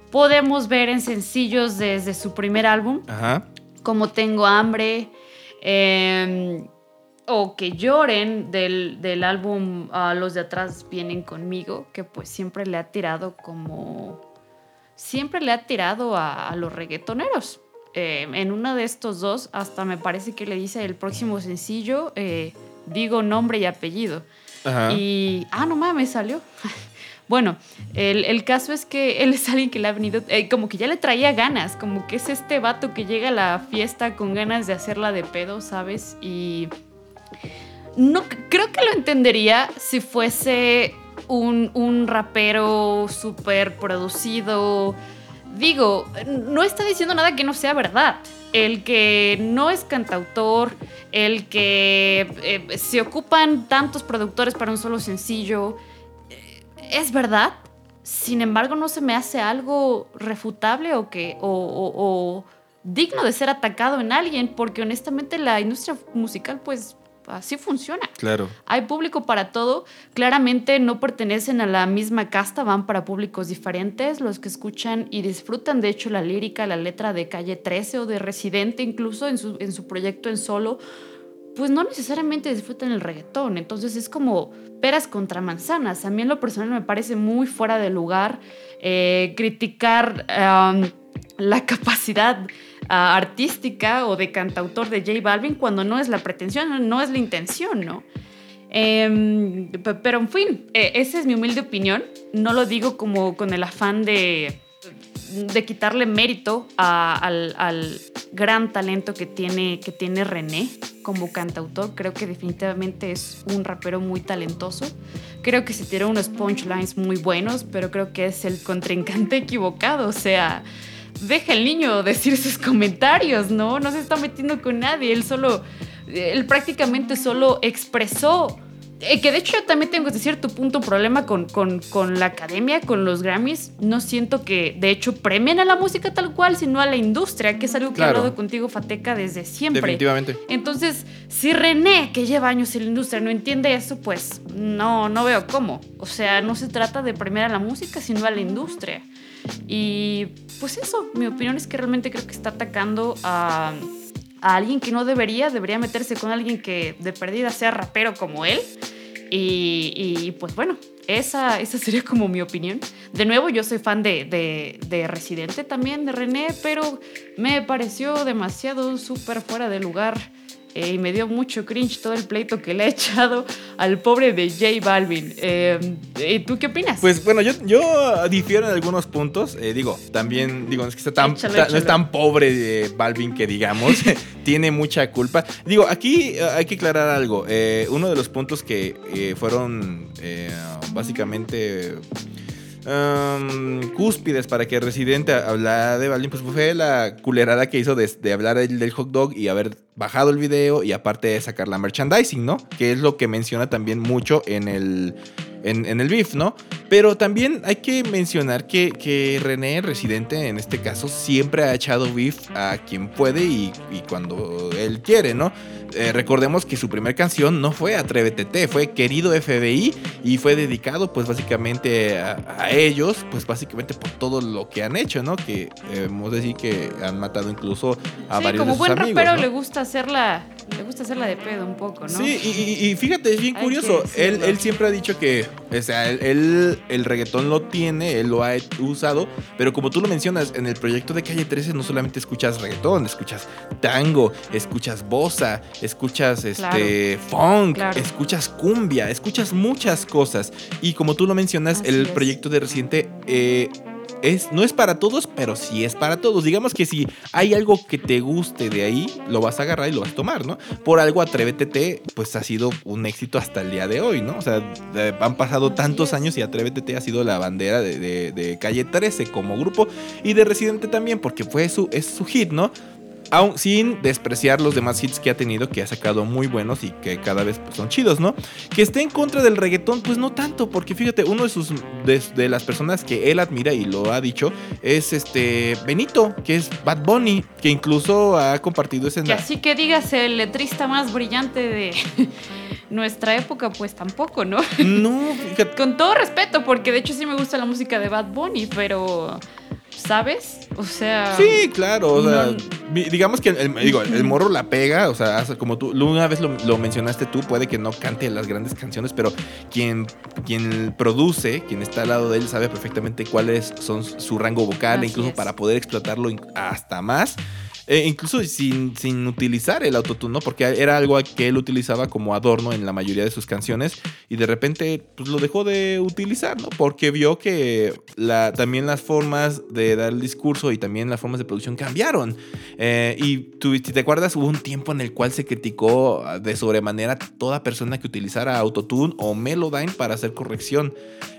podemos ver en sencillos desde su primer álbum, Ajá. como Tengo Hambre, eh, o Que Lloren del, del álbum uh, Los de Atrás Vienen Conmigo, que pues siempre le ha tirado como... Siempre le ha tirado a, a los reggaetoneros. Eh, en uno de estos dos, hasta me parece que le dice el próximo sencillo, eh, digo nombre y apellido. Ajá. Y... Ah, no mames, salió. Bueno, el, el caso es que él es alguien que le ha venido... Eh, como que ya le traía ganas, como que es este vato que llega a la fiesta con ganas de hacerla de pedo, ¿sabes? Y... No, creo que lo entendería si fuese un, un rapero súper producido. Digo, no está diciendo nada que no sea verdad. El que no es cantautor, el que eh, se ocupan tantos productores para un solo sencillo, eh, es verdad. Sin embargo, no se me hace algo refutable o, que, o, o, o digno de ser atacado en alguien, porque honestamente la industria musical, pues... así funciona. Claro. Hay público para todo. Claramente no pertenecen a la misma casta, van para públicos diferentes. Los que escuchan y disfrutan, de hecho, la lírica, la letra de Calle trece o de Residente, incluso en su, en su proyecto en solo, pues no necesariamente disfrutan el reggaetón. Entonces es como peras contra manzanas. A mí en lo personal me parece muy fuera de lugar eh, criticar um, la capacidad Uh, artística o de cantautor de J Balvin cuando no es la pretensión, no es la intención, ¿no? Eh, pero en fin, eh, esa es mi humilde opinión. No lo digo como con el afán de, de quitarle mérito a, al, al gran talento que tiene, que tiene René como cantautor. Creo que definitivamente es un rapero muy talentoso. Creo que se tiró unos punchlines muy buenos, pero creo que es el contrincante equivocado. O sea... deja al niño decir sus comentarios, ¿no? No se está metiendo con nadie. Él solo, él prácticamente solo expresó, eh, que de hecho yo también tengo hasta cierto punto un problema con, con, con la academia, con los Grammys. No siento que de hecho premien a la música tal cual, sino a la industria, que es algo que claro. he hablado contigo, Fateca, desde siempre. Definitivamente. Entonces, si René, que lleva años en la industria, no entiende eso, pues no, no veo cómo. O sea, no se trata de premiar a la música, sino a la industria. Y pues eso, mi opinión es que realmente creo que está atacando a, a alguien que no debería, debería meterse con alguien que de perdida sea rapero como él. Y, y pues bueno, esa, esa sería como mi opinión. De nuevo, yo soy fan de, de, de Residente también, de René, pero me pareció demasiado súper fuera de lugar. Eh, y me dio mucho cringe todo el pleito que le he echado al pobre de J Balvin. Eh, ¿Y tú qué opinas? Pues bueno, yo, yo difiero en algunos puntos. Eh, digo, también, digo, es que está tan, échalo, ta, échalo. no es tan pobre de Balvin que digamos, tiene mucha culpa. Digo, aquí eh, hay que aclarar algo. Eh, uno de los puntos que eh, fueron eh, básicamente... Um, cúspides para que Residente hablara de Balvin, pues fue la culerada que hizo de, de hablar del, del hot dog y haber bajado el video y aparte de sacar la merchandising, ¿no? Que es lo que menciona también mucho en el, en, en el beef, ¿no? Pero también hay que mencionar que, que René, Residente, en este caso, siempre ha echado beef a quien puede y, y cuando él quiere, ¿no? Eh, recordemos que su primera canción no fue Atrévete T, fue Querido F B I y fue dedicado pues básicamente a, a ellos, pues básicamente por todo lo que han hecho, ¿no? Que hemos de decir que han matado incluso a sí, varios como de sus buen amigos, rapero, ¿no? le gusta hacerla, le gusta hacerla de pedo un poco, ¿no? Sí, y, y, y fíjate, es bien Hay curioso. que Él, él siempre ha dicho que, o sea, él, él el reggaetón lo tiene, él lo ha usado, pero como tú lo mencionas, en el proyecto de Calle trece no solamente escuchas reggaetón, escuchas tango, escuchas bossa, escuchas este claro, funk, claro. escuchas cumbia, escuchas muchas cosas. Y como tú lo mencionas, Así el es. proyecto de Residente eh, es, no es para todos, pero sí es para todos. Digamos que si hay algo que te guste de ahí, lo vas a agarrar y lo vas a tomar, ¿no? Por algo Atrévete T, pues ha sido un éxito hasta el día de hoy, ¿no? O sea, de, han pasado Así tantos es. años y Atrévete T ha sido la bandera de, de, de Calle trece como grupo y de Residente también, porque fue su, es su hit, ¿no? Aún sin despreciar los demás hits que ha tenido, que ha sacado muy buenos y que cada vez pues, son chidos, ¿no? Que esté en contra del reggaetón, pues no tanto, porque fíjate, uno de sus de, de las personas que él admira y lo ha dicho es este Benito, que es Bad Bunny, que incluso ha compartido ese... Que así que digas el letrista más brillante de nuestra época, pues tampoco, ¿no? No, fíjate. Con todo respeto, porque de hecho sí me gusta la música de Bad Bunny, pero ¿sabes? O sea... Sí, claro, o sea, no... digamos que el, el, digo, el morro la pega, o sea, como tú, una vez lo, lo mencionaste tú, puede que no cante las grandes canciones, pero quien, quien produce, quien está al lado de él, sabe perfectamente cuáles son su rango vocal, Así incluso es. para poder explotarlo hasta más. Eh, incluso sin, sin utilizar el autotune, ¿no? Porque era algo que él utilizaba como adorno en la mayoría de sus canciones y de repente pues, lo dejó de utilizar, ¿no? Porque vio que la, también las formas de dar el discurso y también las formas de producción cambiaron. Eh, y tú, si te acuerdas, hubo un tiempo en el cual se criticó de sobremanera a toda persona que utilizara autotune o Melodyne para hacer corrección.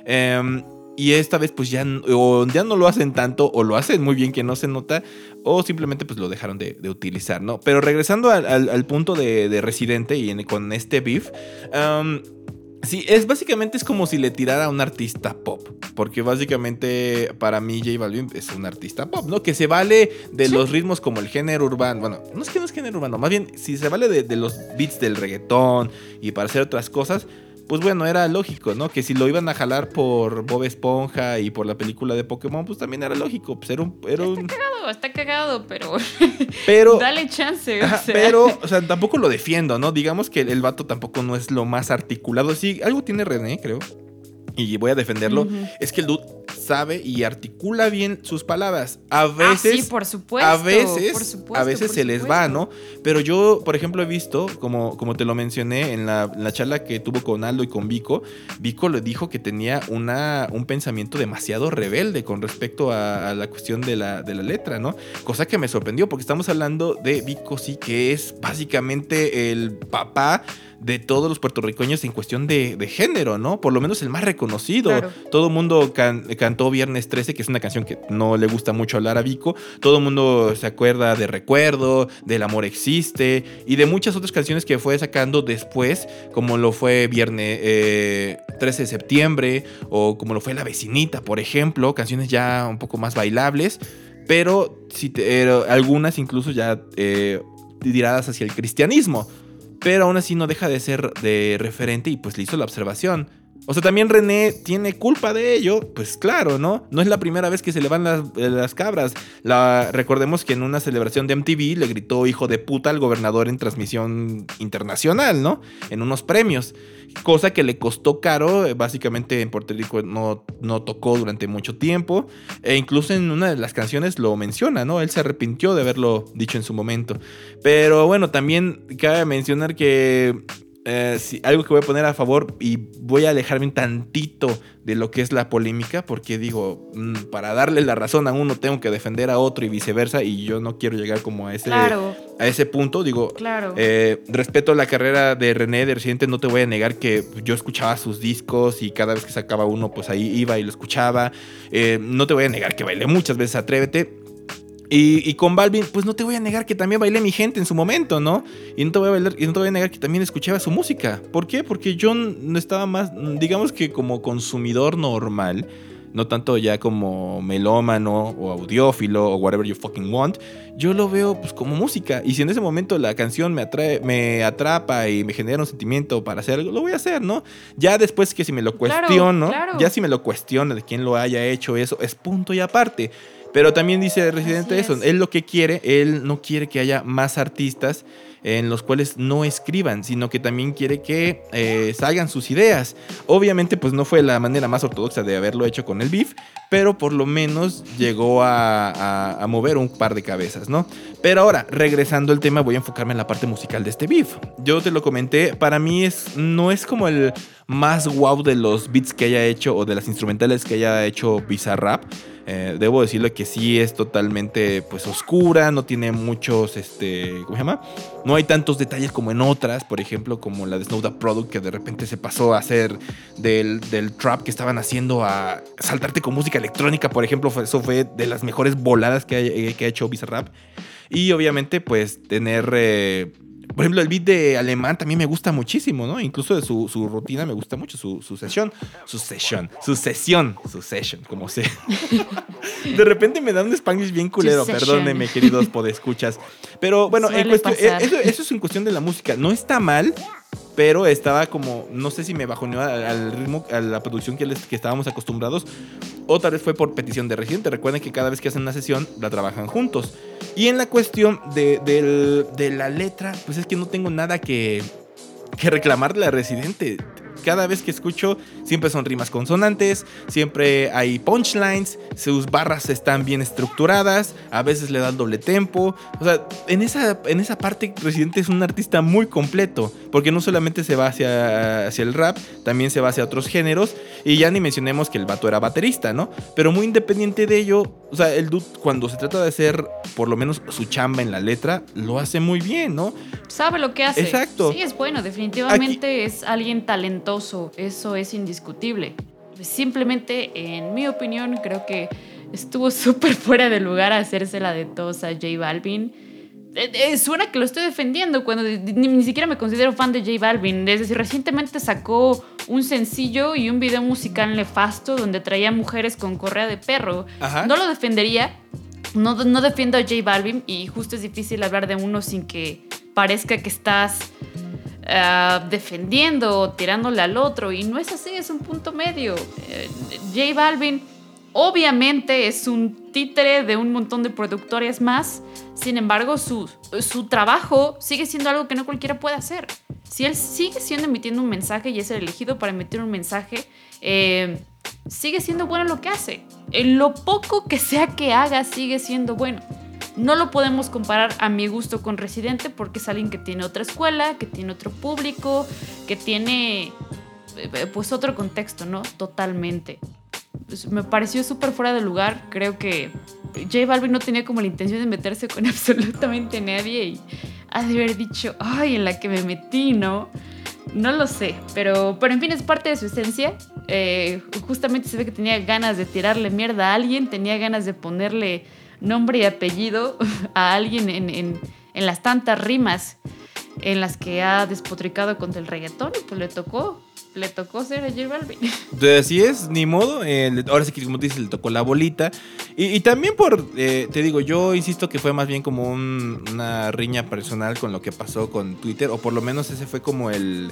Eh, Y esta vez pues ya, o ya no lo hacen tanto, o lo hacen muy bien que no se nota, o simplemente pues lo dejaron de, de utilizar, ¿no? Pero regresando al, al, al punto de, de Residente y en, con este beef, um, sí, es básicamente es como si le tirara a un artista pop, porque básicamente para mí J Balvin es un artista pop, ¿no? Que se vale de ¿Sí? los ritmos como el género urbano, bueno, no es que no es género urbano, más bien si se vale de, de los beats del reggaetón y para hacer otras cosas. Pues bueno, era lógico, ¿no? Que si lo iban a jalar por Bob Esponja y por la película de Pokémon, pues también era lógico. Pues era un... Era un... Está cagado, está cagado, pero... pero dale chance, ajá, o sea. Pero, o sea, tampoco lo defiendo, ¿no? Digamos que el, el vato tampoco no es lo más articulado. Sí, algo tiene René, creo. Y voy a defenderlo. Uh-huh. Es que el dude sabe y articula bien sus palabras. A veces... Ah, sí, por supuesto. A veces, por supuesto, a veces por se supuesto. les va, ¿no? Pero yo, por ejemplo, he visto, como, como te lo mencioné en la, en la charla que tuvo con Aldo y con Vico, Vico le dijo que tenía una, un pensamiento demasiado rebelde con respecto a, a la cuestión de la, de la letra, ¿no? Cosa que me sorprendió, porque estamos hablando de Vico, sí, que es básicamente el papá de todos los puertorriqueños en cuestión de, de género, ¿no? Por lo menos el más reconocido. Claro. Todo el mundo can, cantó Viernes trece, que es una canción que no le gusta mucho hablar a Vico. Todo el mundo se acuerda de Recuerdo, del Amor Existe y de muchas otras canciones que fue sacando después, como lo fue Viernes eh, trece de septiembre o como lo fue La Vecinita, por ejemplo. Canciones ya un poco más bailables, pero, si te, eh, algunas incluso ya eh, tiradas hacia el cristianismo. Pero aún así no deja de ser de referente y pues le hizo la observación. O sea, también René tiene culpa de ello, pues claro, ¿no? No es la primera vez que se le van las, las cabras. La, recordemos que en una celebración de M T V le gritó hijo de puta al gobernador en transmisión internacional, ¿no? En unos premios. Cosa que le costó caro, básicamente en Puerto Rico no, no tocó durante mucho tiempo. E incluso en una de las canciones lo menciona, ¿no? Él se arrepintió de haberlo dicho en su momento. Pero bueno, también cabe mencionar que... Eh, sí, algo que voy a poner a favor y voy a alejarme un tantito de lo que es la polémica, porque digo, mmm, para darle la razón a uno tengo que defender a otro y viceversa, y yo no quiero llegar como a ese, claro. a ese punto. Digo, claro. eh, respeto la carrera de René de Residente, no te voy a negar que yo escuchaba sus discos y cada vez que sacaba uno pues ahí iba y lo escuchaba. Eh, no te voy a negar que bailé muchas veces Atrévete. Y, y con Balvin, pues no te voy a negar que también bailé Mi Gente en su momento, ¿no? Y no te voy a bailar, y no te voy a negar que también escuchaba su música. ¿Por qué? Porque yo no estaba más, digamos que como consumidor normal, no tanto ya como melómano o audiófilo o whatever you fucking want. Yo lo veo pues como música. Y si en ese momento la canción me atrae, me atrapa y me genera un sentimiento para hacer algo, lo voy a hacer, ¿no? Ya después que si me lo cuestiono, claro, claro. ya si me lo cuestiono de quién lo haya hecho eso, es punto y aparte. Pero también dice Residente eso, él lo que quiere, él no quiere que haya más artistas en los cuales no escriban, sino que también quiere que eh, salgan sus ideas. Obviamente pues no fue la manera más ortodoxa de haberlo hecho con el beef, pero por lo menos llegó a, a, a mover un par de cabezas, ¿no? Pero ahora, regresando al tema, voy a enfocarme en la parte musical de este beef. Yo te lo comenté, para mí es, no es como el más wow de los beats que haya hecho o de las instrumentales que haya hecho Bizarrap. Eh, debo decirle que sí es totalmente pues oscura, no tiene muchos, este, ¿cómo se llama? No hay tantos detalles como en otras, por ejemplo, como la de Snow Tha Product, que de repente se pasó a hacer del, del trap que estaban haciendo a saltarte con música electrónica, por ejemplo. Eso fue de las mejores voladas que ha, que ha hecho Bizarrap. Y obviamente pues tener... Eh, por ejemplo, el beat de Alemán también me gusta muchísimo, ¿no? Incluso de su, su rutina me gusta mucho, su, su sesión. Su sesión. Su sesión. Su session, como sea. De repente me da un Spanglish bien culero. Perdónenme, queridos podescuchas. Pero bueno, en cuestión, eso, eso es en cuestión de la música. No está mal, pero estaba como... No sé si me bajoneó al, al ritmo, a la producción que, les, que estábamos acostumbrados. o tal vez fue por petición de Residente. Recuerden que cada vez que hacen una sesión la trabajan juntos. Y en la cuestión de, de, de la letra, pues es que no tengo nada que, que reclamarle a Residente. Cada vez que escucho, siempre son rimas consonantes, siempre hay punchlines, sus barras están bien estructuradas, a veces le dan doble tempo. O sea, en esa, en esa parte Residente es un artista muy completo, porque no solamente se va hacia, hacia el rap, también se va hacia otros géneros, y ya ni mencionemos que el vato era baterista, ¿no? Pero muy independiente de ello, o sea, el dude cuando se trata de hacer por lo menos su chamba en la letra, lo hace muy bien, ¿no? Sabe lo que hace. Exacto. Sí, es bueno, definitivamente Aquí... es alguien talentoso, eso es indiscutible. Simplemente, en mi opinión, creo que estuvo súper fuera de lugar hacerse la de tos a J Balvin. Eh, eh, suena que lo estoy defendiendo cuando ni, ni siquiera me considero fan de J Balvin. Es decir, recientemente sacó un sencillo y un video musical nefasto donde traía mujeres con correa de perro. Ajá. No lo defendería, no, no defiendo a J Balvin, y justo es difícil hablar de uno sin que parezca que estás uh, defendiendo o tirándole al otro, y no es así, es un punto medio. eh, J Balvin obviamente es un títere de un montón de productores más. Sin embargo, su, su trabajo sigue siendo algo que no cualquiera puede hacer. Si él sigue siendo emitiendo un mensaje y es el elegido para emitir un mensaje, eh, sigue siendo bueno lo que hace. En lo poco que sea que haga, sigue siendo bueno. No lo podemos comparar a mi gusto con Residente, porque es alguien que tiene otra escuela, que tiene otro público, que tiene pues otro contexto, ¿no? Totalmente. Pues me pareció súper fuera de lugar. Creo que J Balvin no tenía como la intención de meterse con absolutamente nadie, y ha de haber dicho, ay, en la que me metí, ¿no? No lo sé, pero, pero en fin, es parte de su esencia. Eh, justamente se ve que tenía ganas de tirarle mierda a alguien, tenía ganas de ponerle nombre y apellido a alguien en, en, en las tantas rimas en las que ha despotricado contra el reggaetón, y pues le tocó. Le tocó ser a J Balvin. Entonces, así es, ni modo. Eh, ahora sí que, como te dices, le tocó la bolita. Y, y también por, eh, te digo, yo insisto que fue más bien como un, una riña personal con lo que pasó con Twitter. O por lo menos ese fue como el,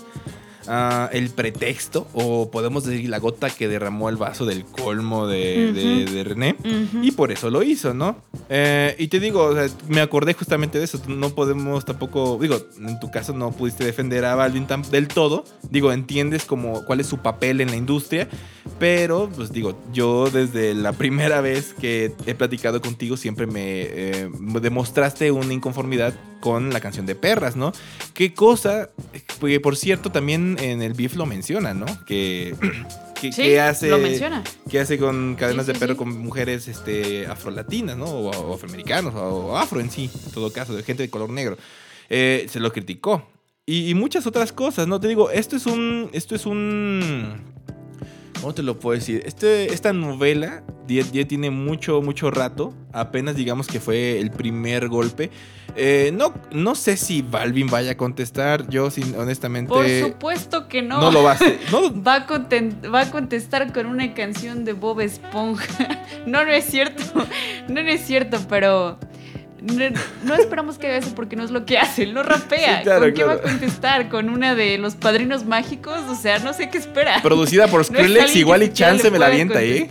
uh, el pretexto. O podemos decir la gota que derramó el vaso del colmo de, uh-huh. de, de René. Uh-huh. Y por eso lo hizo, ¿no? Eh, y te digo, o sea, me acordé justamente de eso. No podemos tampoco, digo, en tu caso no pudiste defender a Balvin tan, del todo. Digo, entiendes como cuál es su papel en la industria, pero pues digo, yo desde la primera vez que he platicado contigo siempre me eh, demostraste una inconformidad con la canción de Perras, ¿no? Qué cosa, porque por cierto también en el beef lo menciona, ¿no? Que ¿Qué, sí, qué hace, lo menciona. ¿Qué hace con cadenas sí, sí, de perro sí. con mujeres este, afrolatinas, ¿no? O, o afroamericanos, o, o afro en sí, en todo caso, de gente de color negro. Eh, se lo criticó. Y, y muchas otras cosas, ¿no? Te digo, esto es un... Esto es un... ¿Cómo te lo puedo decir? Este, esta novela ya, ya tiene mucho, mucho rato. Apenas digamos que fue el primer golpe. Eh, no, no sé si Balvin vaya a contestar. Yo, sin, honestamente... Por supuesto que no. No lo va a hacer. No. Va, a content- va a contestar con una canción de Bob Esponja. No, no es cierto. No, no es cierto, pero... No, no esperamos que haga eso porque no es lo que hace. Él no rapea. Sí, claro, ¿con qué claro. va a contestar? ¿Con una de los Padrinos Mágicos? O sea, no sé qué espera. Producida por Skrillex, no igual y chance me la avienta, ¿eh?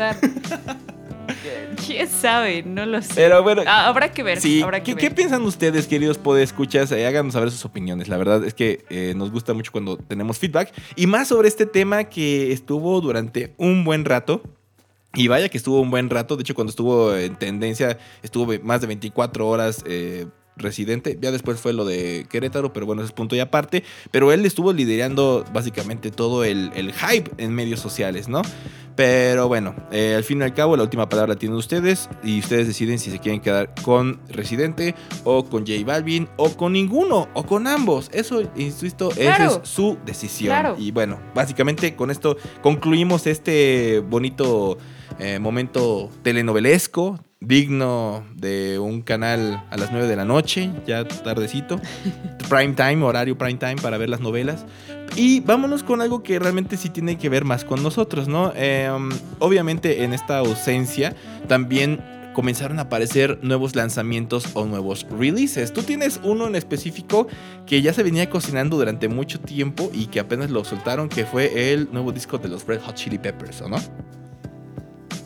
¿Quién sabe? No lo sé. Pero bueno, ah, habrá que ver. Sí, habrá que ¿qué, ver. ¿Qué piensan ustedes, queridos podescuchas? Eh, háganos saber sus opiniones. La verdad es que eh, nos gusta mucho cuando tenemos feedback. Y más sobre este tema que estuvo durante un buen rato. Y vaya que estuvo un buen rato. De hecho, cuando estuvo en tendencia, estuvo más de veinticuatro horas eh, Residente. Ya después fue lo de Querétaro, pero bueno, ese es punto y aparte. Pero él estuvo liderando básicamente todo el, el hype en medios sociales, ¿no? Pero bueno, eh, al fin y al cabo, la última palabra la tienen ustedes. Y ustedes deciden si se quieren quedar con Residente, o con J Balvin, o con ninguno, o con ambos. Eso, insisto, claro. Esa es su decisión. Claro. Y bueno, básicamente con esto concluimos este bonito eh, momento telenovelesco, digno de un canal a las nueve de la noche, ya tardecito. Prime time, horario prime time para ver las novelas. Y vámonos con algo que realmente sí tiene que ver más con nosotros, ¿no? Eh, obviamente en esta ausencia también comenzaron a aparecer nuevos lanzamientos o nuevos releases. Tú tienes uno en específico que ya se venía cocinando durante mucho tiempo y que apenas lo soltaron, que fue el nuevo disco de los Red Hot Chili Peppers, ¿o no?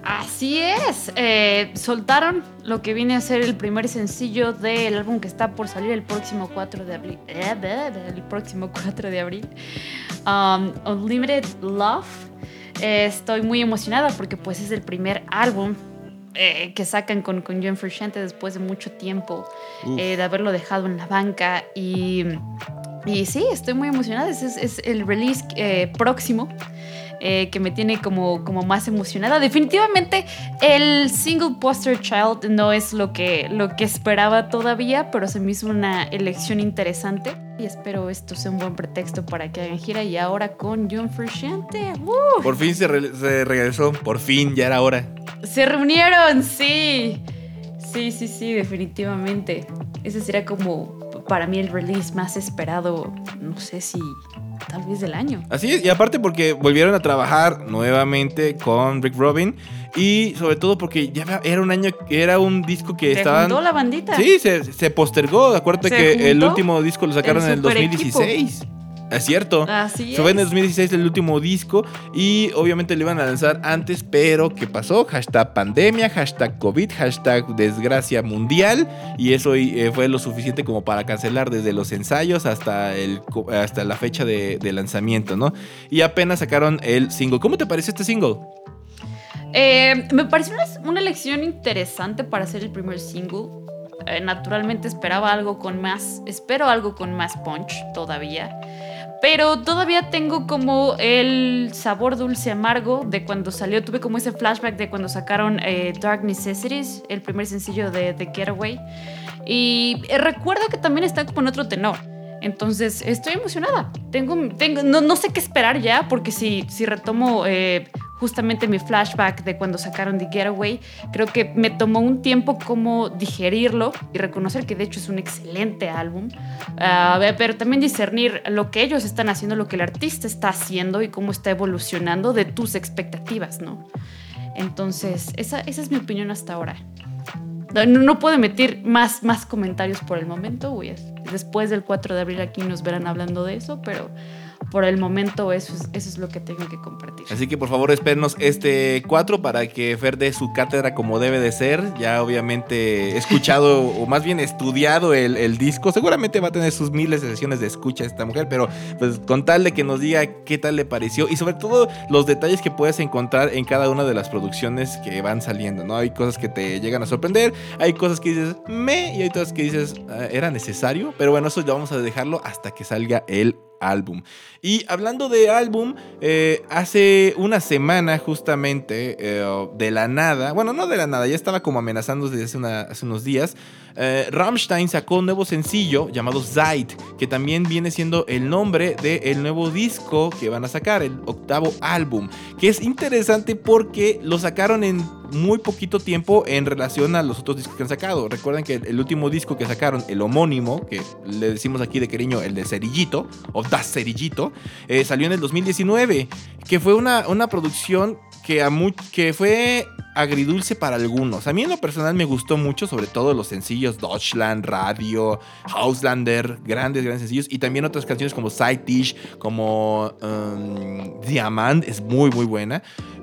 Así es, eh, soltaron lo que viene a ser el primer sencillo del álbum que está por salir el próximo cuatro de abril. El próximo cuatro de abril. Um, Unlimited Love. Eh, estoy muy emocionada porque pues es el primer álbum eh, que sacan con, con John Frusciante después de mucho tiempo eh, de haberlo dejado en la banca. Y, y sí, estoy muy emocionada. Es, es, es el release eh, próximo. Eh, que me tiene como, como más emocionada. Definitivamente el single Poster Child no es lo que, lo que esperaba todavía, pero se me hizo una elección interesante y espero esto sea un buen pretexto para que hagan gira. Y ahora con John Frusciante, ¡uh! Por fin se, re- se regresó, por fin, ya era hora. Se reunieron, sí. Sí, sí, sí, definitivamente. Ese será como para mí el release más esperado, no sé si tal vez del año. Así es, y aparte porque volvieron a trabajar nuevamente con Rick Rubin y sobre todo porque ya era un año, era un disco que se estaban... juntó la bandita. Sí, se, se postergó, acuérdate Se que juntó el último disco lo sacaron el en el dos mil superequipo. dieciséis. Es cierto. Así Fue es. en el dos mil dieciséis el último disco y obviamente lo iban a lanzar antes, pero ¿qué pasó? Hashtag pandemia, hashtag COVID, hashtag desgracia mundial y eso eh, fue lo suficiente como para cancelar desde los ensayos hasta, el, hasta la fecha de, de lanzamiento, ¿no? Y apenas sacaron el single. ¿Cómo te pareció este single? Eh, me pareció una, una elección interesante para hacer el primer single. Eh, naturalmente esperaba algo con más, espero algo con más punch todavía. Pero todavía tengo como el sabor dulce amargo de cuando salió. Tuve como ese flashback de cuando sacaron eh, Dark Necessities, el primer sencillo de The Getaway. Y eh, recuerdo que también está como en otro tenor. Entonces estoy emocionada. Tengo, tengo, no, no sé qué esperar ya, porque si, si retomo eh, justamente mi flashback de cuando sacaron The Getaway, creo que me tomó un tiempo como digerirlo y reconocer que de hecho es un excelente álbum, uh, pero también discernir lo que ellos están haciendo, lo que el artista está haciendo y cómo está evolucionando de tus expectativas, ¿no? Entonces, esa, esa es mi opinión hasta ahora. No, no puedo emitir más, más comentarios por el momento. Uy, después del cuatro de abril aquí nos verán hablando de eso, pero por el momento eso es, eso es lo que tengo que compartir. Así que por favor espérenos este cuatro para que Fer dé su cátedra como debe de ser. Ya obviamente he escuchado o más bien estudiado el, el disco. Seguramente va a tener sus miles de sesiones de escucha esta mujer, pero pues con tal de que nos diga qué tal le pareció y sobre todo los detalles que puedes encontrar en cada una de las producciones que van saliendo, ¿no? Hay cosas que te llegan a sorprender, hay cosas que dices me y hay cosas que dices ah, era necesario, pero bueno, eso ya vamos a dejarlo hasta que salga el álbum. Y hablando de álbum, eh, hace una semana justamente eh, de la nada, bueno, no de la nada, ya estaba como amenazando desde hace, una, hace unos días. eh, Rammstein sacó un nuevo sencillo llamado Zeit, que también viene siendo el nombre del nuevo disco que van a sacar, el octavo álbum, que es interesante porque lo sacaron en muy poquito tiempo en relación a los otros discos que han sacado. Recuerden que el último disco que sacaron, el homónimo, que le decimos aquí de cariño el de Cerillito o Das Cerillito, eh, salió en el dos mil diecinueve, que fue una, una producción que, a mu- que fue agridulce para algunos. A mí en lo personal me gustó mucho, sobre todo los sencillos Deutschland, Radio, Auslander, grandes, grandes sencillos, y también otras canciones como Side Dish, como um, Diamant, es muy muy buena.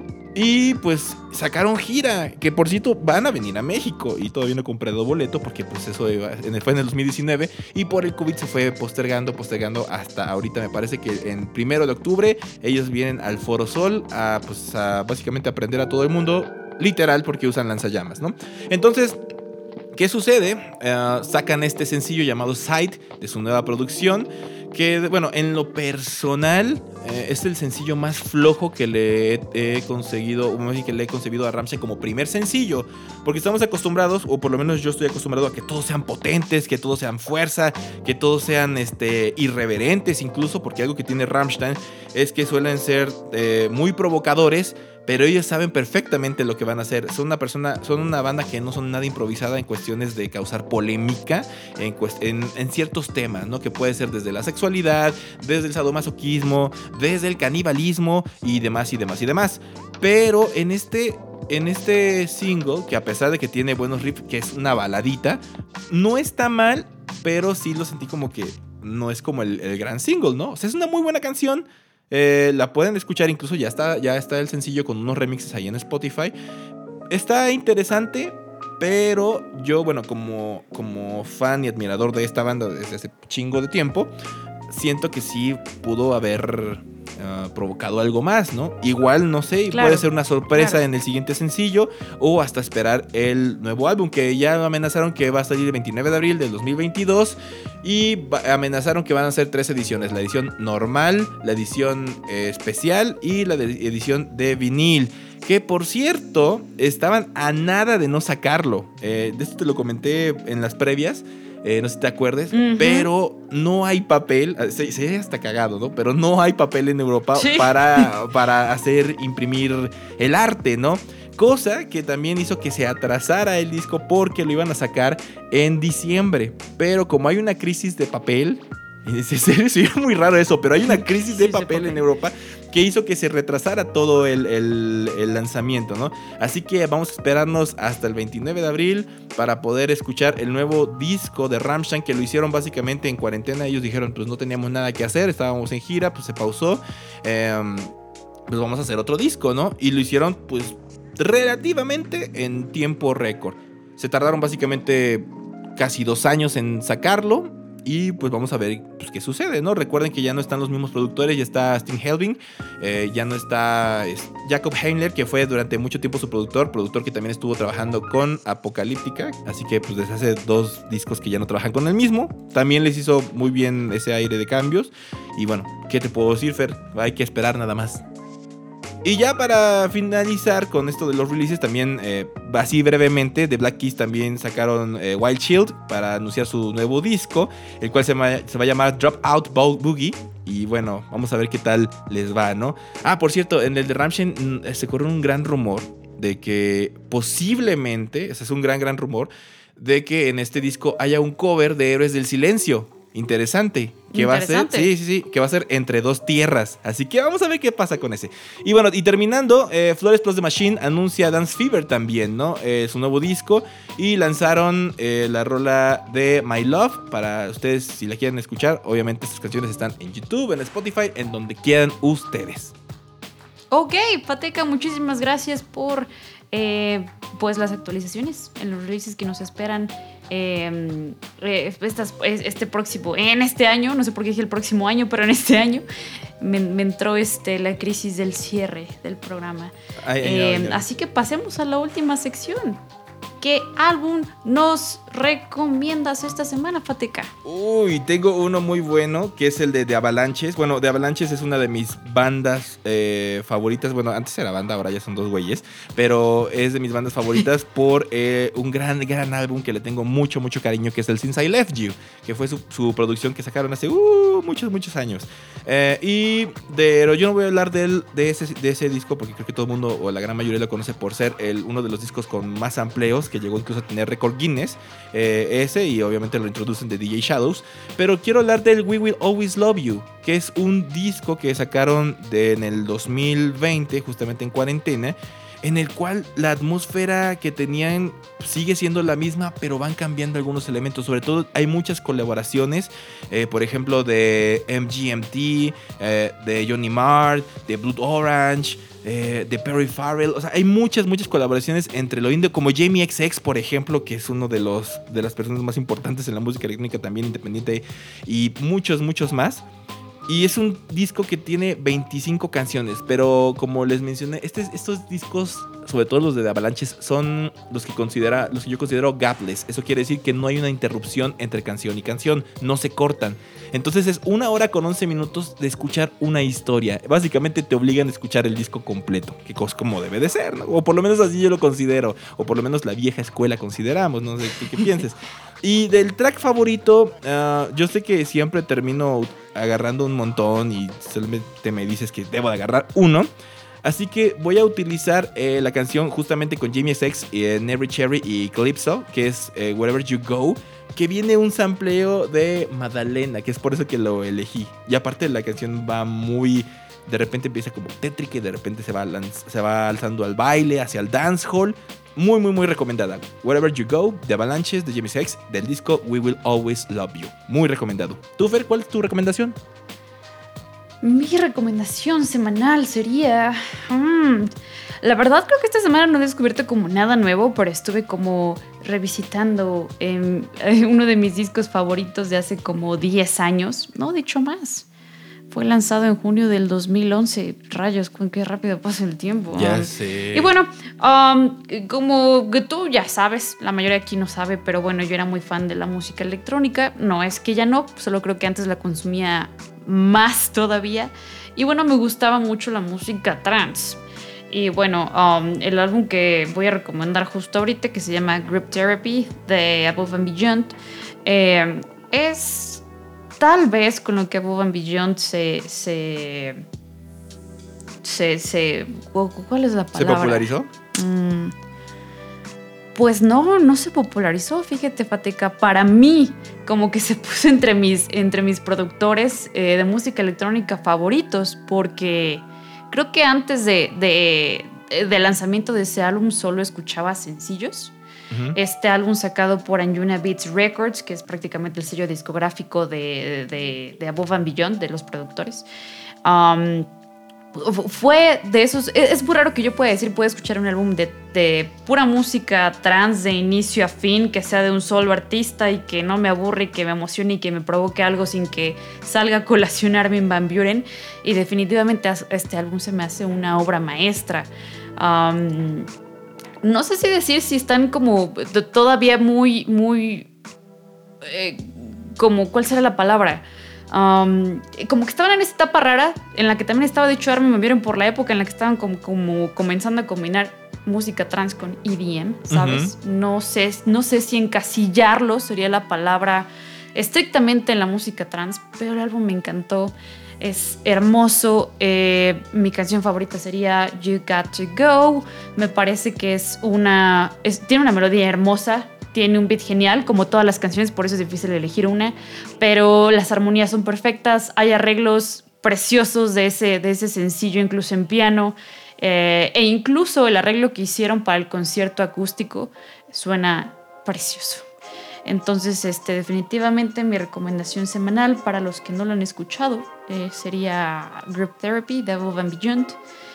Y pues sacaron gira, que por cierto van a venir a México y todavía no he comprado boleto porque pues eso iba, en el, fue en el dos mil diecinueve y por el COVID se fue postergando, postergando hasta ahorita. Me parece que en primero de octubre ellos vienen al Foro Sol a pues a básicamente aprender a todo el mundo, literal, porque usan lanzallamas, ¿no? Entonces, ¿qué sucede? Uh, sacan este sencillo llamado Sight de su nueva producción, que, bueno, en lo personal eh, es el sencillo más flojo que le he, he conseguido, o más bien que le he concebido a Rammstein como primer sencillo, porque estamos acostumbrados, o por lo menos yo estoy acostumbrado a que todos sean potentes, que todos sean fuerza, que todos sean este, irreverentes incluso, porque algo que tiene Rammstein es que suelen ser eh, muy provocadores, pero ellos saben perfectamente lo que van a hacer. Son una persona, son una banda que no son nada improvisada en cuestiones de causar polémica en, en, en ciertos temas, ¿no? Que puede ser desde la sexualidad, desde el sadomasoquismo, desde el canibalismo y demás y demás y demás. Pero en este, en este single, que a pesar de que tiene buenos riffs, que es una baladita, no está mal, pero sí lo sentí como que no es como el, el gran single, ¿no? O sea, es una muy buena canción. Eh, la pueden escuchar, incluso ya está, ya está el sencillo con unos remixes ahí en Spotify, está interesante, pero yo, bueno, como, como fan y admirador de esta banda desde hace chingo de tiempo, siento que sí pudo haber uh, provocado algo más, ¿no? Igual, no sé, claro, puede ser una sorpresa claro. en el siguiente sencillo o hasta esperar el nuevo álbum, que ya amenazaron que va a salir el veintinueve de abril del dos mil veintidós y amenazaron que van a ser tres ediciones, la edición normal, la edición eh, especial y la de edición de vinil. Que por cierto, estaban a nada de no sacarlo. Eh, de esto te lo comenté en las previas. Eh, no sé si te acuerdes, uh-huh. pero no hay papel, se, se ve hasta cagado, ¿no? Pero no hay papel en Europa sí. para, para hacer imprimir el arte, ¿no? Cosa que también hizo que se atrasara el disco porque lo iban a sacar en diciembre. Pero como hay una crisis de papel, en serio, sí, es muy raro eso, pero hay una crisis de papel, papel en Europa que hizo que se retrasara todo el, el, el lanzamiento, ¿no? Así que vamos a esperarnos hasta el veintinueve de abril para poder escuchar el nuevo disco de Rammstein, que lo hicieron básicamente en cuarentena. Ellos dijeron, pues no teníamos nada que hacer, estábamos en gira, pues se pausó, eh, pues vamos a hacer otro disco, ¿no? Y lo hicieron pues relativamente en tiempo récord. Se tardaron básicamente casi dos años en sacarlo. Y pues vamos a ver pues, qué sucede, ¿no? Recuerden que ya no están los mismos productores, ya está Sting Helving, eh, ya no está es, Jakob Heinler, que fue durante mucho tiempo su productor, productor que también estuvo trabajando con Apocalíptica, así que pues desde hace dos discos que ya no trabajan con el mismo, también les hizo muy bien ese aire de cambios. Y bueno, ¿qué te puedo decir, Fer? Hay que esperar nada más. Y ya para finalizar con esto de los releases, también eh, así brevemente, The Black Keys también sacaron eh, Wild Child para anunciar su nuevo disco, el cual se, ma- se va a llamar Drop Out Bo- Boogie. Y bueno, vamos a ver qué tal les va, ¿no? Ah, por cierto, en el de Rammstein mm, se corrió un gran rumor de que posiblemente, ese es un gran, gran rumor, de que en este disco haya un cover de Héroes del Silencio. Interesante. Que va a ser, sí, sí, sí, que va a ser Entre Dos Tierras. Así que vamos a ver qué pasa con ese. Y bueno, y terminando, eh, Flores Plus The Machine anuncia Dance Fever también, ¿no? Eh, su nuevo disco. Y lanzaron eh, la rola de My Love. Para ustedes, si la quieren escuchar, obviamente sus canciones están en YouTube, en Spotify, en donde quieran ustedes. Ok, Pateca, muchísimas gracias por eh, pues las actualizaciones en los releases que nos esperan. Eh, estas, este próximo, en este año, no sé por qué dije el próximo año, pero en este año me, me entró este, la crisis del cierre del programa. Ay, ay, eh, ay, ay. Así que pasemos a la última sección. ¿Qué álbum nos recomiendas esta semana, Fateca? Uy, tengo uno muy bueno, que es el de The Avalanches. Bueno, The Avalanches es una de mis bandas eh, favoritas. Bueno, antes era banda, ahora ya son dos güeyes. Pero es de mis bandas favoritas por eh, un gran, gran álbum que le tengo mucho, mucho cariño, que es el Since I Left You, que fue su, su producción que sacaron hace uh, muchos, muchos años. Eh, y de, pero yo no voy a hablar de, él, de, ese, de ese disco, porque creo que todo el mundo, o la gran mayoría, lo conoce por ser el, uno de los discos con más sampleos, que llegó incluso a tener récord Guinness, eh, ese, y obviamente lo introducen de D J Shadows. Pero quiero hablar del We Will Always Love You, que es un disco que sacaron de, en el dos mil veinte, justamente en cuarentena, en el cual la atmósfera que tenían sigue siendo la misma, pero van cambiando algunos elementos. Sobre todo hay muchas colaboraciones, eh, por ejemplo de M G M T, eh, de Johnny Marr, de Blood Orange, eh, de Perry Farrell. O sea, hay muchas, muchas colaboraciones entre lo indie, como Jamie X X, por ejemplo, que es uno de, los, de las personas más importantes en la música electrónica también independiente, y muchos, muchos más. Y es un disco que tiene veinticinco canciones, pero como les mencioné, este, estos discos, sobre todo los de The Avalanches, son los que, considera, los que yo considero gapless. Eso quiere decir que no hay una interrupción entre canción y canción, no se cortan. Entonces es una hora con once minutos de escuchar una historia. Básicamente te obligan a escuchar el disco completo, que es como debe de ser, ¿no? O por lo menos así yo lo considero, o por lo menos la vieja escuela consideramos, no sé qué, qué pienses. Y del track favorito, uh, yo sé que siempre termino agarrando un montón y solamente me dices que debo de agarrar uno. Así que voy a utilizar eh, la canción justamente con Jamie X X, eh, Never Cherry y Calypso, que es eh, Wherever You Go, que viene un sampleo de Madalena, que es por eso que lo elegí. Y aparte la canción va muy... De repente empieza como tétrica y de repente se va, lanz- se va alzando al baile, hacia el dancehall. Muy, muy, muy recomendada. Wherever You Go, de Avalanches, de Jamie X X, del disco We Will Always Love You. Muy recomendado. ¿Tú, Fer, cuál es tu recomendación? Mi recomendación semanal sería... Hmm, La verdad creo que esta semana no he descubierto como nada nuevo, pero estuve como revisitando eh, uno de mis discos favoritos de hace como diez años. No, de hecho más. Fue lanzado en junio del dos mil once. Rayos, qué rápido pasa el tiempo. Ya um, sé. Y bueno, um, como que tú ya sabes, la mayoría aquí no sabe, pero bueno, yo era muy fan de la música electrónica. No es que ya no, solo creo que antes la consumía más todavía. Y bueno, me gustaba mucho la música trance. Y bueno, um, el álbum que voy a recomendar justo ahorita, que se llama Group Therapy, de Above and Beyond, eh, es... Tal vez con lo que Above and Beyond se, se, se, se... ¿Cuál es la palabra? ¿Se popularizó? Mm, pues no, no se popularizó, fíjate, Fateca. Para mí, como que se puso entre mis, entre mis productores eh, de música electrónica favoritos, porque creo que antes de, de, de lanzamiento de ese álbum solo escuchaba sencillos. Este álbum sacado por Anjuna Beats Records, que es prácticamente el sello discográfico de, de, de Above and Beyond, de los productores, um, fue de esos... Es, es muy raro que yo pueda decir, puedo escuchar un álbum de, de pura música trance de inicio a fin, que sea de un solo artista y que no me aburre y que me emocione y que me provoque algo sin que salga a colación Armin van Buuren. Y definitivamente este álbum se me hace una obra maestra. Um, No sé si decir si están como todavía muy, muy... Eh, como, ¿cuál será la palabra? Um, como que estaban en esta etapa rara, en la que también estaba, de hecho, Armin van Buuren por la época en la que estaban como, como comenzando a combinar música trance con E D M, ¿sabes? Uh-huh. No sé, no sé si encasillarlo sería la palabra estrictamente en la música trance, pero el álbum me encantó. Es hermoso. Eh, mi canción favorita sería You Got to Go. Me parece que es una... Es, tiene una melodía hermosa. Tiene un beat genial, como todas las canciones, por eso es difícil elegir una. Pero las armonías son perfectas. Hay arreglos preciosos de ese, de ese sencillo, incluso en piano. Eh, e incluso el arreglo que hicieron para el concierto acústico suena precioso. Entonces, este, definitivamente mi recomendación semanal para los que no lo han escuchado eh, sería Group Therapy de Above and Beyond.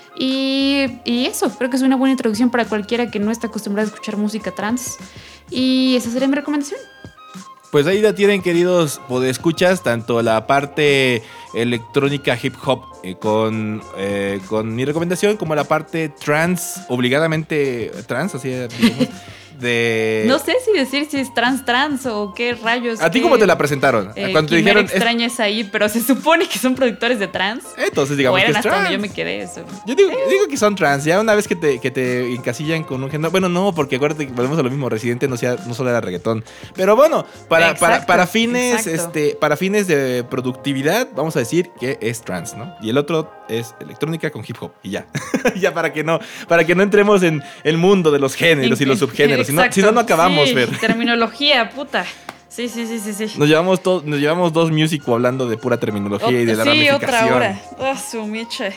Y, y eso, creo que es una buena introducción para cualquiera que no está acostumbrado a escuchar música trance. Y esa sería mi recomendación. Pues ahí la tienen, queridos podescuchas, tanto la parte electrónica hip hop eh, con, eh, con mi recomendación, como la parte trance, obligadamente trance, así digamos. De... No sé si decir si es trans trans o qué rayos. ¿A ti cómo te la presentaron? Eh, Cuando te dijeron extraña es ahí, pero se supone que son productores de trans. Entonces digamos que es hasta trans. donde yo me quedé eso. Yo digo, eh. digo que son trans. Ya una vez que te, que te encasillan con un género. Bueno, no, porque acuérdate que volvemos a lo mismo. Residente no, sea, no solo era reggaetón. Pero bueno, para, exacto, para, para fines este, para fines de productividad, vamos a decir que es trans, ¿no? Y el otro es electrónica con hip hop. Y ya. Ya para que no, para que no entremos en el mundo de los géneros y, y los subgéneros. Si no, si no, no acabamos, sí, Fer. Terminología, puta. Sí, sí, sí, sí, sí. Nos llevamos, to- nos llevamos dos music hablando de pura terminología o, y de la sí, ramificación. Sí, otra hora. Oh, su miche.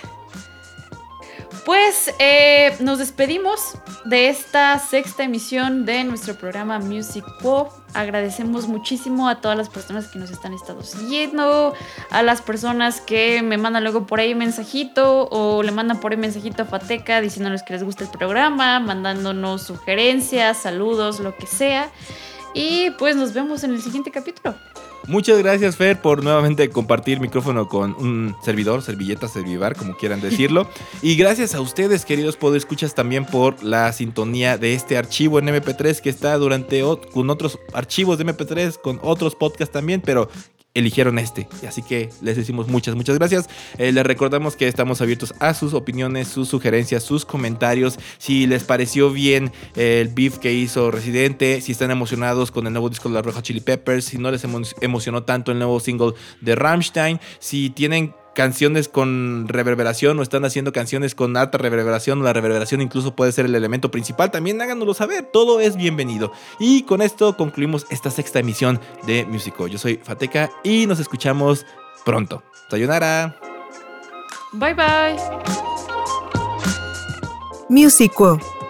Pues eh, nos despedimos de esta sexta emisión de nuestro programa Music Pop. Agradecemos muchísimo a todas las personas que nos están estado siguiendo, a las personas que me mandan luego por ahí mensajito o le mandan por ahí mensajito a Fateca diciéndonos que les gusta el programa, mandándonos sugerencias, saludos, lo que sea. Y pues nos vemos en el siguiente capítulo. Muchas gracias, Fer, por nuevamente compartir micrófono con un servidor, servilleta, servivar, como quieran decirlo. Y gracias a ustedes, queridos podescuchas, también por la sintonía de este archivo en eme pe tres que está durante o- con otros archivos de eme pe tres, con otros podcasts también, pero eligieron este. Así que les decimos muchas, muchas gracias. Eh, les recordamos que estamos abiertos a sus opiniones, sus sugerencias, sus comentarios. Si les pareció bien eh, el beef que hizo Residente, si están emocionados con el nuevo disco de la Red Hot Chili Peppers, si no les emo- emocionó tanto el nuevo single de Rammstein, si tienen canciones con reverberación o están haciendo canciones con alta reverberación o la reverberación incluso puede ser el elemento principal, también háganoslo saber, todo es bienvenido. Y con esto concluimos esta sexta emisión de Musico. Yo soy Fateca y nos escuchamos pronto. Sayonara. Bye bye. Musico.